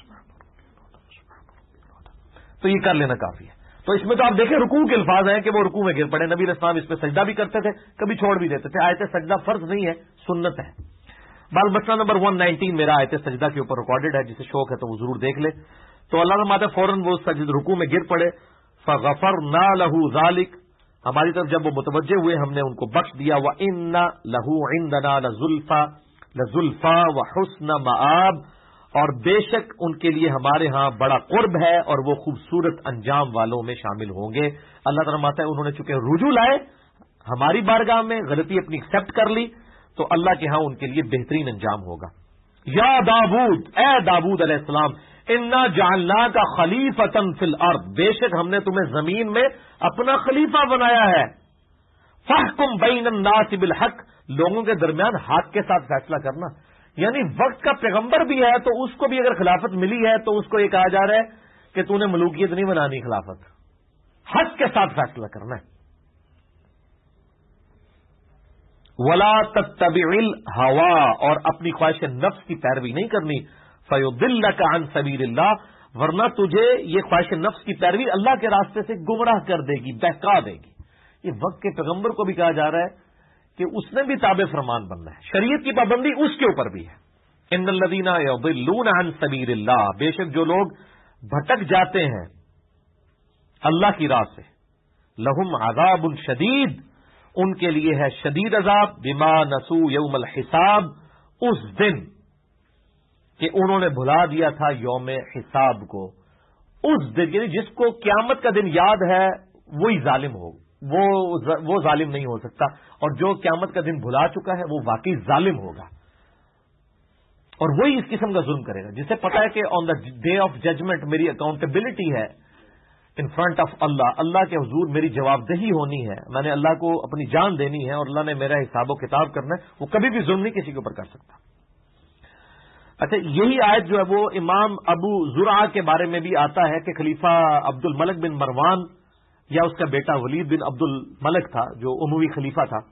تو یہ کر لینا کافی ہے. تو اس میں تو آپ دیکھیں رکوع کے الفاظ ہیں کہ وہ رکوع میں گر پڑے. نبی علیہ السلام اس پہ سجدہ بھی کرتے تھے, کبھی چھوڑ بھی دیتے تھے. آیت سجدہ فرض نہیں ہے, سنت ہے. بال مسئلہ نمبر 119 میرا آیت سجدہ کے اوپر ریکارڈڈ ہے, جسے شوق ہے تو وہ ضرور دیکھ لے. تو اللہ فرماتا ہے فوراً وہ رکوع میں گر پڑے. فغفرنا له ذلك, ہماری طرف جب وہ متوجہ ہوئے ہم نے ان کو بخش دیا. وَإِنَّ لَهُ عِندَنَا لَزُلْفَى وَحُسْنَ مَآب, اور بے شک ان کے لیے ہمارے ہاں بڑا قرب ہے اور وہ خوبصورت انجام والوں میں شامل ہوں گے. اللہ تعالیٰ فرماتا ہے انہوں نے چونکہ رجوع لائے ہماری بارگاہ میں, غلطی اپنی ایکسپٹ کر لی, تو اللہ کے ہاں ان کے لیے بہترین انجام ہوگا. یا داود, اے داود علیہ السلام, انا جعلناک خلیفۃ فی الارض, بے شک ہم نے تمہیں زمین میں اپنا خلیفہ بنایا ہے. فاحکم بین الناس بالحق، لوگوں کے درمیان حق کے ساتھ فیصلہ کرنا، یعنی وقت کا پیغمبر بھی ہے تو اس کو بھی اگر خلافت ملی ہے تو اس کو یہ کہا جا رہا ہے کہ تو نے ملوکیت نہیں بنانی، خلافت حق کے ساتھ فیصلہ کرنا ہے۔ ولا تتبع الهوى، اور اپنی خواہش نفس کی پیروی نہیں کرنی، فیضلک عن سبیل اللہ، ورنہ تجھے یہ خواہش نفس کی پیروی اللہ کے راستے سے گمراہ کر دے گی، بہکا دے گی۔ یہ وقت کے پیغمبر کو بھی کہا جا رہا ہے کہ اس نے بھی تابع فرمان بننا ہے، شریعت کی پابندی اس کے اوپر بھی ہے۔ ان الذین یضلون عن سبیل اللہ، بے شک جو لوگ بھٹک جاتے ہیں اللہ کی راہ سے، لہم عذاب شدید، ان کے لیے ہے شدید عذاب، بما نسوا یوم الحساب، اس دن کہ انہوں نے بھلا دیا تھا یوم حساب کو۔ اس دن یعنی جس کو قیامت کا دن یاد ہے وہی ظالم ہو، وہ ظالم نہیں ہو سکتا، اور جو قیامت کا دن بھلا چکا ہے وہ واقعی ظالم ہوگا، اور وہی اس قسم کا ظلم کرے گا جسے پتا ہے کہ on the day of judgement میری اکاؤنٹیبلٹی ہے ان فرنٹ آف اللہ، اللہ کے حضور میری جواب دہی ہونی ہے، میں نے اللہ کو اپنی جان دینی ہے اور اللہ نے میرا حساب و کتاب کرنا ہے، وہ کبھی بھی ظلم نہیں کسی کے اوپر کر سکتا۔ اچھا، یہی آیت جو ہے وہ امام ابو زرعہ کے بارے میں بھی آتا ہے کہ خلیفہ عبد الملک بن مروان یا اس کا بیٹا ولید بن عبد الملک تھا جو اموی خلیفہ تھا،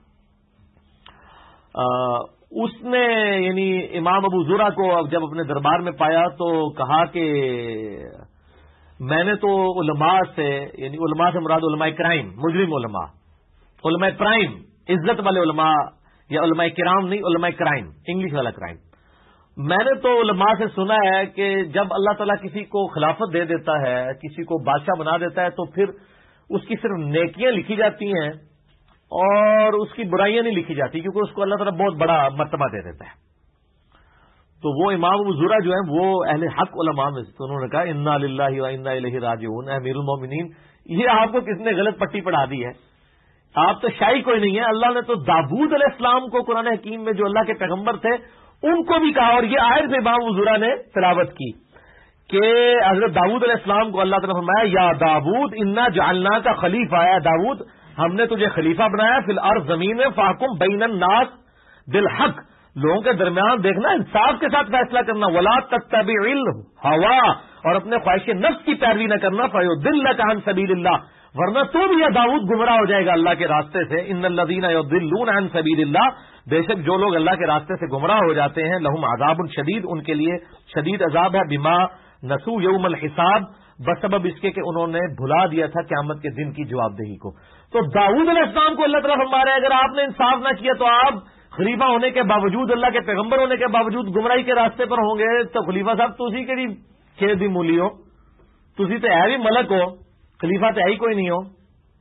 اس نے یعنی امام ابو زرعہ کو جب اپنے دربار میں پایا تو کہا کہ میں نے تو علماء سے، یعنی علماء سے مراد علماء کرائم، مجرم علماء، علماء پرائم، عزت والے علماء، یا علماء کرام نہیں، علماء کرائم، انگلش والا کرائم، میں نے تو علماء سے سنا ہے کہ جب اللہ تعالیٰ کسی کو خلافت دے دیتا ہے، کسی کو بادشاہ بنا دیتا ہے، تو پھر اس کی صرف نیکیاں لکھی جاتی ہیں اور اس کی برائیاں نہیں لکھی جاتی، کیونکہ اس کو اللہ تعالیٰ بہت بڑا مرتبہ دے دیتا ہے۔ تو وہ امام ابو زرعہ جو ہے وہ اہل حق علماء میں سے، تو انہوں نے کہا انا للہ و انا الیہ راجعون، امیر المومنین، یہ آپ کو کس نے غلط پٹی پڑھا دی ہے؟ آپ تو شاہی کوئی نہیں ہے، اللہ نے تو داؤد علیہ السلام کو قرآن حکیم میں جو اللہ کے پیغمبر تھے ان کو بھی کہا، اور یہ آیت سے امام ابو زرعہ نے تلاوت کی کہ حضرت داؤد علیہ السلام کو اللہ تعالیٰ نے فرمایا یا داؤد انا جعلناک خلیفہ، یا داؤد ہم نے تجھے خلیفہ بنایا فی الارض، زمین میں، فاحکم بین الناس بالحق، لوگوں کے درمیان دیکھنا انصاف کے ساتھ فیصلہ کرنا، ولا تتبع الهوى، اور اپنے خواہش نفس کی پیروی نہ کرنا، فیضلک عن سبیل اللہ، ورنہ تو بھی یا داؤد گمراہ ہو جائے گا اللہ کے راستے سے۔ ان الذین یضلون عن سبیل اللہ، بے شک جو لوگ اللہ کے راستے سے گمراہ ہو جاتے ہیں، لہم عذاب شدید، ان کے لیے شدید عذاب ہے، بما نسوا یوم الحساب، بسبب اس کے کہ انہوں نے بھلا دیا تھا قیامت کے دن کی جواب دہی کو۔ تو داؤد علیہ السلام کو اللہ تعالیٰ فرما رہے ہیں اگر آپ نے انصاف نہ کیا تو آپ خلیفہ ہونے کے باوجود، اللہ کے پیغمبر ہونے کے باوجود گمراہی کے راستے پر ہوں گے۔ تو خلیفہ صاحب تسی کے کھیت دی مولی ہو، تسی تو ہے بھی ملک ہو، خلیفہ تو ہے ہی کوئی نہیں ہو،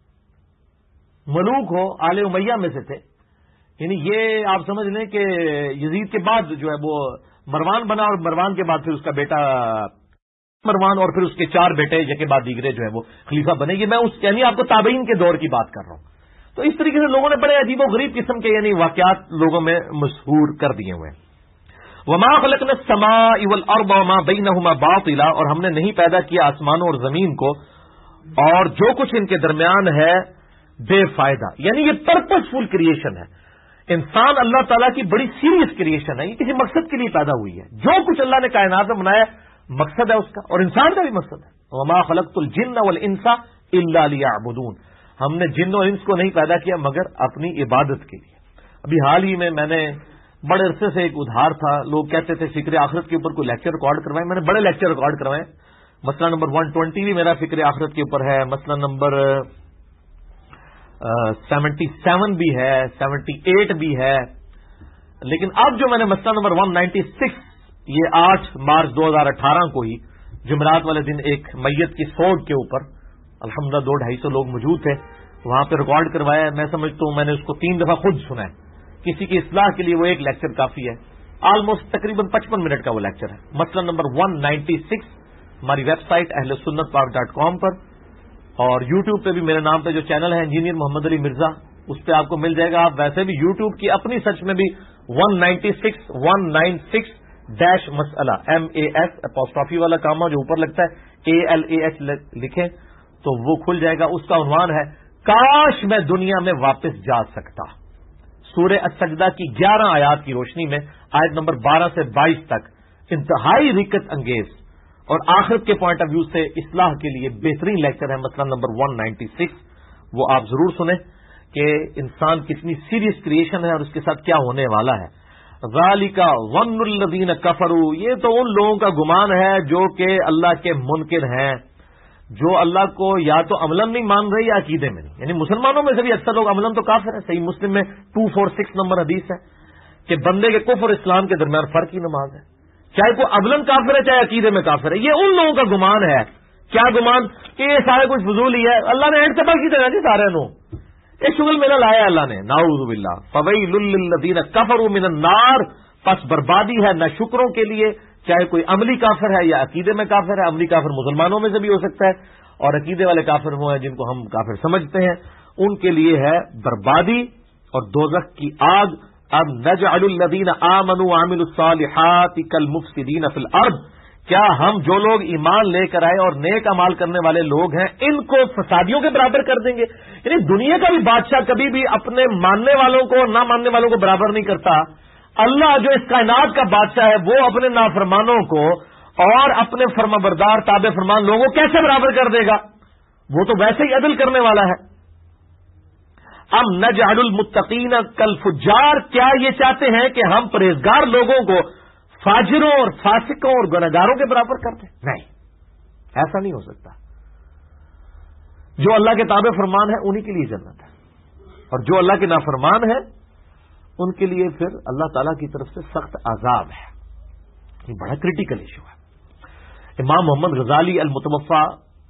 ملوک ہو، آل امیہ میں سے تھے، یعنی یہ آپ سمجھ لیں کہ یزید کے بعد جو ہے وہ مروان بنا، اور مروان کے بعد پھر اس کا بیٹا مروان، اور پھر اس کے 4 بیٹے کے بعد دیگرے جو ہے وہ خلیفہ بنے گی۔ میں اس یعنی آپ کو تابعین کے دور کی بات کر رہا ہوں۔ تو اس طریقے سے لوگوں نے بڑے عجیب و غریب قسم کے یعنی واقعات لوگوں میں مشہور کر دیے ہوئے ہیں۔ وما خلقنا السماء والارض وما بينهما باطلا، اور ہم نے نہیں پیدا کیا آسمانوں اور زمین کو اور جو کچھ ان کے درمیان ہے بے فائدہ، یعنی یہ پرپز فل کریشن ہے۔ انسان اللہ تعالیٰ کی بڑی سیریس کریشن ہے، یہ کسی مقصد کے لیے پیدا ہوئی ہے۔ جو کچھ اللہ نے کائنات میں بنایا مقصد ہے اس کا، اور انسان کا بھی مقصد ہے۔ وما خلقت الجن والانس الا ليعبدون، ہم نے جن و انس کو نہیں پیدا کیا مگر اپنی عبادت کے لیے۔ ابھی حال ہی میں نے بڑے عرصے سے ایک ادھار تھا، لوگ کہتے تھے فکر آخرت کے اوپر کوئی لیکچر ریکارڈ کروائیں، میں نے بڑے لیکچر ریکارڈ کروائے، مسئلہ نمبر 120 بھی میرا فکر آخرت کے اوپر ہے، مسئلہ نمبر 77 بھی ہے، 78 بھی ہے، لیکن اب جو میں نے مسئلہ نمبر 196 یہ 8 مارچ 2018 کو ہی جمعرات والے دن ایک میت کی سوگ کے اوپر الحمدللہ 200-250 لوگ موجود تھے، وہاں پہ ریکارڈ کروایا ہے۔ میں سمجھتا ہوں میں نے اس کو 3 دفعہ خود سنا ہے، کسی کی اصلاح کے لیے وہ ایک لیکچر کافی ہے، آلموسٹ تقریباً 55 منٹ کا وہ لیکچر ہے۔ مسئلہ نمبر 196 ہماری ویب سائٹ ahlsunnatpark.com پر، اور یوٹیوب پہ بھی میرے نام پہ جو چینل ہے انجینئر محمد علی مرزا، اس پہ آپ کو مل جائے گا۔ آپ ویسے بھی یوٹیوب کی اپنی سرچ میں بھی 196 مسئلہ MAS اپوسٹرافی والا کام جو اوپر لگتا ہے ALAH لکھیں تو وہ کھل جائے گا۔ اس کا عنوان ہے کاش میں دنیا میں واپس جا سکتا. سورہ السجدہ کی 11 آیات کی روشنی میں آیت نمبر 12 سے 22 تک انتہائی رکت انگیز اور آخرت کے پوائنٹ آف ویو سے اصلاح کے لیے بہترین لیکچر ہے، مثلا نمبر 196. وہ آپ ضرور سنیں کہ انسان کتنی سیریس کریشن ہے اور اس کے ساتھ کیا ہونے والا ہے. ذالک ظن الذین کفروا، یہ تو ان لوگوں کا گمان ہے جو کہ اللہ کے منکر ہیں، جو اللہ کو یا تو عملاً نہیں مان رہے یا عقیدے میں نہیں. یعنی مسلمانوں میں سے بھی اکثر لوگ عملاً تو کافر ہیں. صحیح مسلم میں 246 نمبر حدیث ہے کہ بندے کے کفر اور اسلام کے درمیان فرق ہی نماز ہے. چاہے کوئی عملاً کافر ہے چاہے عقیدے میں کافر ہے. یہ ان لوگوں کا گمان ہے. کیا گمان؟ کہ یہ سارے کچھ فضول ہی ہے. اللہ نے اینڈ تباہ کی طرح جی سارے نو یہ شغل میلہ لایا اللہ نے. نعوذ باللہ. فویل للذین کفروا من النار، پس بربادی ہے نہ شکروں کے لیے، چاہے کوئی عملی کافر ہے یا عقیدے میں کافر ہے. عملی کافر مسلمانوں میں سے بھی ہو سکتا ہے اور عقیدے والے کافر وہ ہیں جن کو ہم کافر سمجھتے ہیں، ان کے لیے ہے بربادی اور دوزخ کی آگ. اب نجعل الذین آمنوا وعملوا الصالحات کالمفسدین فی الارض، کیا ہم جو لوگ ایمان لے کر آئے اور نیک اعمال کرنے والے لوگ ہیں ان کو فسادیوں کے برابر کر دیں گے؟ یعنی دنیا کا بھی بادشاہ کبھی بھی اپنے ماننے والوں کو نہ ماننے والوں کو برابر نہیں کرتا. اللہ جو اس کائنات کا بادشاہ ہے وہ اپنے نافرمانوں کو اور اپنے فرما بردار تابع فرمان لوگوں کو کیسے برابر کر دے گا؟ وہ تو ویسے ہی عدل کرنے والا ہے. ام نجعل المتقین کالفجار، کیا یہ چاہتے ہیں کہ ہم پرہیزگار لوگوں کو فاجروں اور فاسقوں اور گنہگاروں کے برابر کر دیں؟ نہیں، ایسا نہیں ہو سکتا. جو اللہ کے تابع فرمان ہے انہی کے لیے جنت ہے، اور جو اللہ کے نافرمان ہے ان کے لیے پھر اللہ تعالی کی طرف سے سخت عذاب ہے. یہ بڑا کریٹیکل ایشو ہے. امام محمد غزالی المتوفا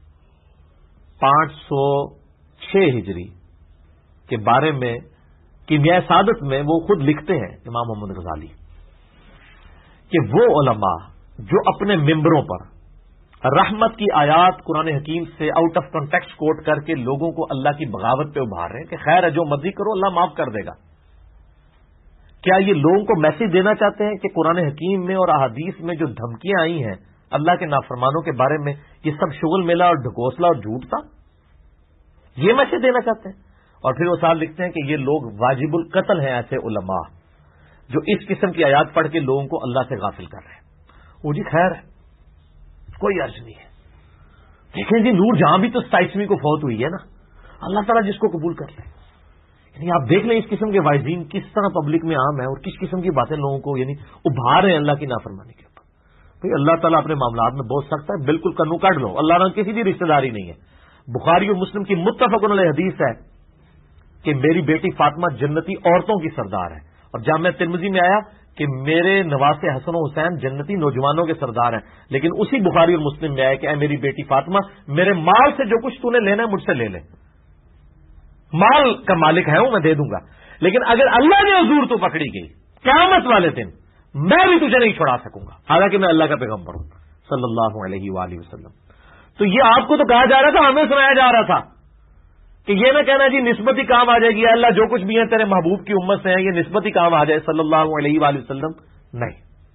506 ہجری کے بارے میں کیمیائے سعادت میں وہ خود لکھتے ہیں امام محمد غزالی کہ وہ علماء جو اپنے ممبروں پر رحمت کی آیات قرآن حکیم سے آؤٹ آف کانٹیکسٹ کوٹ کر کے لوگوں کو اللہ کی بغاوت پہ ابھار رہے ہیں کہ خیر ہے جو مرضی کرو اللہ معاف کر دے گا، کیا یہ لوگوں کو میسج دینا چاہتے ہیں کہ قرآن حکیم میں اور احادیث میں جو دھمکیاں آئی ہیں اللہ کے نافرمانوں کے بارے میں یہ سب شغل میلہ اور ڈھکوسلا اور جھوٹ تھا؟ یہ میسج دینا چاہتے ہیں؟ اور پھر وہ ساتھ لکھتے ہیں کہ یہ لوگ واجب القتل ہیں ایسے علماء جو اس قسم کی آیات پڑھ کے لوگوں کو اللہ سے غافل کر رہے ہیں. وہ جی خیر ہے، کوئی عرض نہیں ہے، دیکھیں جی نور جہاں بھی تو 27ویں کو فوت ہوئی ہے نا، اللہ تعالیٰ جس کو قبول کر لے. یعنی آپ دیکھ لیں اس قسم کے وائزین کس طرح پبلک میں عام ہے اور کس قسم کی باتیں لوگوں کو یعنی ابھار رہے ہیں اللہ کی نافرمانی کے اوپر. بھائی اللہ تعالیٰ اپنے معاملات میں بہت سخت ہے، بالکل کنو کاٹ لو. اللہ نے کسی کی رشتہ داری نہیں ہے. بخاری اور مسلم کی متفق علیہ حدیث ہے کہ میری بیٹی فاطمہ جنتی عورتوں کی سردار ہے، اور جامعہ ترمذی میں آیا کہ میرے نواسے حسن و حسین جنتی نوجوانوں کے سردار ہیں. لیکن اسی بخاری اور مسلم میں آیا کہ اے میری بیٹی فاطمہ میرے مال سے جو کچھ تو نے لینا ہے مجھ سے لے لے، مال کا مالک ہے ہوں میں دے دوں گا، لیکن اگر اللہ نے حضور تو پکڑی گئی قیامت والے دن میں بھی تجھے نہیں چھڑا سکوں گا، حالانکہ میں اللہ کا پیغمبر ہوں صلی اللہ علیہ وآلہ وسلم. تو یہ آپ کو تو کہا جا رہا تھا، ہمیں سنایا جا رہا تھا کہ یہ نہ کہنا جی نسبت ہی کام آ جائے گی، اللہ جو کچھ بھی ہے تیرے محبوب کی امت سے ہے یہ نسبت ہی کام آ جائے صلی اللہ علیہ وآلہ وسلم. نہیں،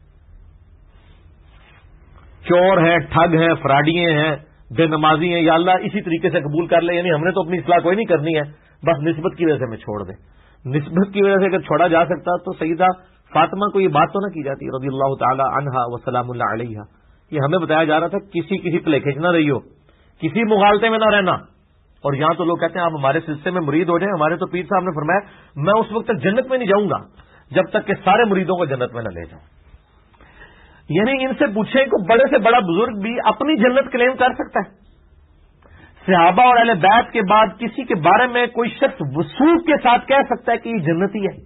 چور ہیں، ٹھگ ہیں، فراڈیے ہیں، بے نمازی ہیں، یا اللہ اسی طریقے سے قبول کر لے. یعنی ہم نے تو اپنی اصلاح کوئی نہیں کرنی ہے، بس نسبت کی وجہ سے ہمیں چھوڑ دیں. نسبت کی وجہ سے اگر چھوڑا جا سکتا تو سیدہ فاطمہ کو یہ بات تو نہ کی جاتی رضی اللہ تعالی عنہا وسلام اللہ علیہا. یہ ہمیں بتایا جا رہا تھا کسی پلے کھینچنا رہی ہو، کسی مغالطے میں نہ رہنا. اور یہاں تو لوگ کہتے ہیں آپ ہمارے سلسلے میں مرید ہو جائیں. ہمارے تو پیر صاحب نے فرمایا میں اس وقت تک جنت میں نہیں جاؤں گا جب تک کہ سارے مریدوں کو جنت میں نہ لے جاؤں. یعنی ان سے پوچھیں کہ بڑے سے بڑا بزرگ بھی اپنی جنت کلیم کر سکتا ہے؟ صحابہ اور اہل بیت کے بعد کسی کے بارے میں کوئی شخص وثوق کے ساتھ کہہ سکتا ہے کہ یہ جنتی ہے؟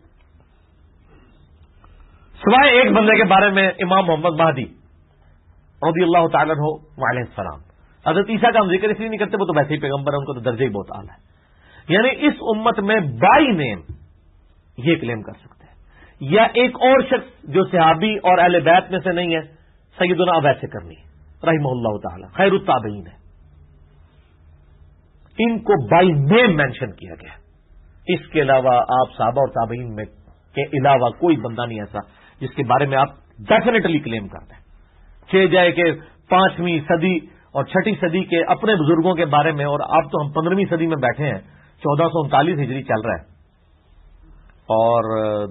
سوائے ایک بندے کے بارے میں امام محمد مہدی رضی اللہ تعالیٰ عنہ وعلیہ السلام. حضرت عیسیٰ کا ہم ذکر اس لیے نہیں کرتے، وہ تو ویسے ہی پیغمبر ہیں، ان کو تو درجہ ہی بہت اعلیٰ ہے. یعنی اس امت میں بائی نیم یہ کلیم کر سکتے ہیں. یا ایک اور شخص جو صحابی اور اہل بیت میں سے نہیں ہے سیدنا اویس کرنی رحمہ اللہ تعالی خیر التابعین ہے، ان کو بائی نیم مینشن کیا گیا. اس کے علاوہ آپ صحابہ اور تابعین میں کے علاوہ کوئی بندہ نہیں ایسا جس کے بارے میں آپ ڈیفینیٹلی کلیم کرتے ہیں. چاہے جائے کہ 5ویں صدی اور 6ठी صدی کے اپنے بزرگوں کے بارے میں، اور اب تو ہم 15ویں صدی میں بیٹھے ہیں، 1439 ہجری چل رہا ہے اور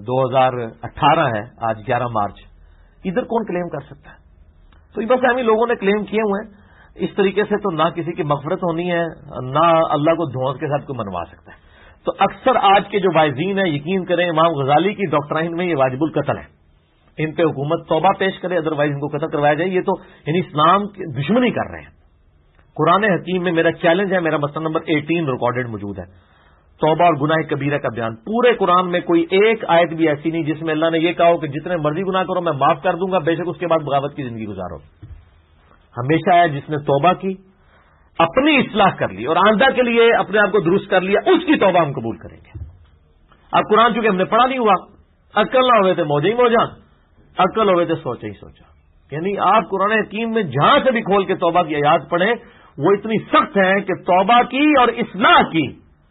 2018 ہے آج 11 مارچ، ادھر کون کلیم کر سکتا ہے؟ تو بس ہم ہی لوگوں نے کلیم کیے ہوئے ہیں. اس طریقے سے تو نہ کسی کی مغفرت ہونی ہے، نہ اللہ کو دھوس کے ساتھ کوئی منوا سکتا ہے. تو اکثر آج کے جو وائزین ہیں، یقین کریں امام غزالی کی ڈاکٹرائن میں یہ واجب القتل ہے. ان پہ حکومت توبہ پیش کرے، ادروائز ان کو قتل کروایا جائے. یہ تو یعنی اسلام کی دشمنی کر رہے ہیں. قرآن حکیم میں میرا چیلنج ہے، میرا مسئلہ نمبر 18 ریکارڈڈ موجود ہے، توبہ اور گناہ کبیرہ کا بیان. پورے قرآن میں کوئی ایک آیت بھی ایسی نہیں جس میں اللہ نے یہ کہا ہو کہ جتنے مرضی گناہ کرو میں معاف کر دوں گا، بے شک اس کے بعد بغاوت کی زندگی گزارو. ہمیشہ ہے جس نے توبہ کی، اپنی اصلاح کر لی اور آئندہ کے لیے اپنے آپ کو درست کر لیا، اس کی توبہ ہم قبول کریں گے. اب قرآن چونکہ ہم نے پڑھا نہیں ہوا، عقل نہ ہوئے تھے موجے ہی موجان، عقل ہوئے تھے سوچا ہی سوچا. یعنی آپ قرآن حکیم میں جہاں سے بھی کھول کے توبہ کی آیات پڑھیں، وہ اتنی سخت ہیں کہ توبہ کی اور اصلاح کی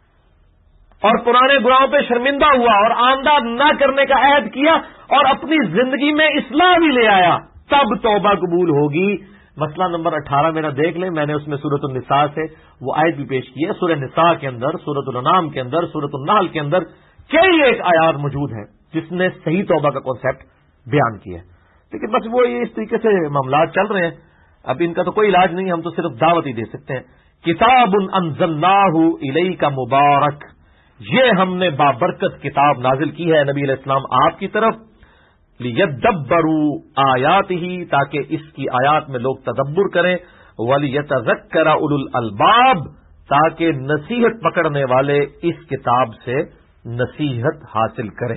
اور پرانے گناہوں پہ شرمندہ ہوا اور آئندہ نہ کرنے کا عہد کیا اور اپنی زندگی میں اصلاح بھی لے آیا، تب توبہ قبول ہوگی. مسئلہ نمبر 18 میرا دیکھ لیں، میں نے اس میں سورۃ النساء سے وہ آیت بھی پیش کی ہے. سورہ نساء کے اندر، سورۃ الانعام کے اندر، سورۃ النحل کے اندر کئی ایک آیات موجود ہیں جس نے صحیح توبہ کا کانسیپٹ بیان کیا ہے. لیکن بس وہ یہ اس طریقے سے معاملات چل رہے ہیں. اب ان کا تو کوئی علاج نہیں، ہم تو صرف دعوت ہی دے سکتے ہیں. کتاب انزلناہ الیک مبارک، یہ ہم نے بابرکت کتاب نازل کی ہے نبی علیہ السلام آپ کی طرف، لیدبروا آیاتہ، تاکہ اس کی آیات میں لوگ تدبر کریں، ولیتذکر اولو الالباب، تاکہ نصیحت پکڑنے والے اس کتاب سے نصیحت حاصل کریں.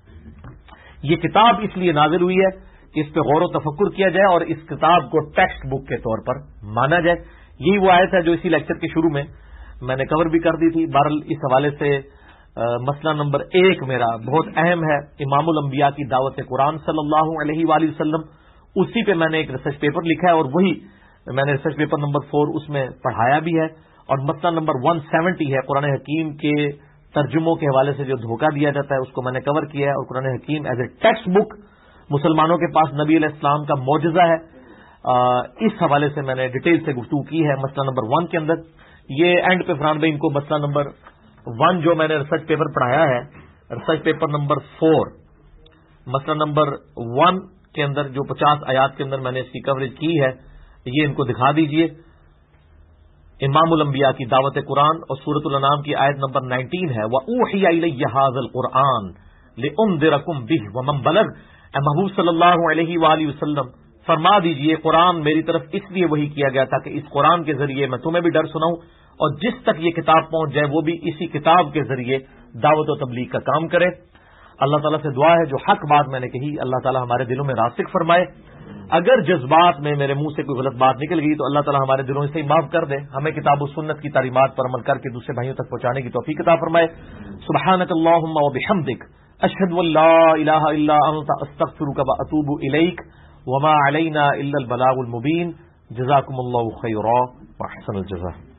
یہ کتاب اس لیے نازل ہوئی ہے کہ اس پہ غور و تفکر کیا جائے اور اس کتاب کو ٹیکسٹ بک کے طور پر مانا جائے. یہی وہ آیت ہے جو اسی لیکچر کے شروع میں میں نے کور بھی کر دی تھی. بہرحال اس حوالے سے مسئلہ نمبر 1 میرا بہت اہم ہے، امام الانبیاء کی دعوت قرآن صلی اللہ علیہ وآلہ وسلم. اسی پہ میں نے ایک ریسرچ پیپر لکھا ہے اور وہی میں نے ریسرچ پیپر نمبر 4 اس میں پڑھایا بھی ہے. اور مسئلہ نمبر 170 ہے قرآن حکیم کے ترجموں کے حوالے سے جو دھوکہ دیا جاتا ہے، اس کو میں نے کور کیا ہے. اور قرآن حکیم ایز اے ٹیکسٹ بک مسلمانوں کے پاس نبی علیہ السلام کا معجزہ ہے، اس حوالے سے میں نے ڈیٹیل سے گفتگو کی ہے مسئلہ نمبر 1 کے اندر. یہ اینڈ پہ فرحان بھائی ان کو مسئلہ نمبر 1 جو میں نے ریسرچ پیپر پڑھایا ہے، ریسرچ پیپر نمبر 4 مسئلہ نمبر 1 کے اندر جو 50 آیات کے اندر میں نے اس کی کوریج کی ہے، یہ ان کو دکھا دیجئے. امام الانبیاء کی دعوت قرآن اور سورۃ الانعام کی آیت نمبر 19 ہے، وَأُوحِيَ إِلَيَّ هَٰذَا الْقُرْآنُ لِأُنذِرَكُم بِهِ وَمَن بَلَغَ. اے محبوب صلی اللہ علیہ وآلہ وسلم فرما دیجئے قرآن میری طرف اس لیے وحی کیا گیا تھا کہ اس قرآن کے ذریعے میں تمہیں بھی ڈر سناؤں اور جس تک یہ کتاب پہنچ جائے وہ بھی اسی کتاب کے ذریعے دعوت و تبلیغ کا کام کرے. اللہ تعالیٰ سے دعا ہے جو حق بات میں نے کہی اللہ تعالیٰ ہمارے دلوں میں راسخ فرمائے. اگر جذبات میں میرے منہ سے کوئی غلط بات نکل گئی تو اللہ تعالیٰ ہمارے دلوں سے ہی معاف کر دے. ہمیں کتاب و سنت کی تعلیمات پر عمل کر کے دوسرے بھائیوں تک پہنچانے کی توفیق عطا فرمائے. سبحانک اللہم و بحمدک، اشہد ان لا الہ الا انت، استغفرک و اتوب الیک، وما علینا الا البلاغ المبین. جزاکم اللہ خیرا و احسن الجزاء.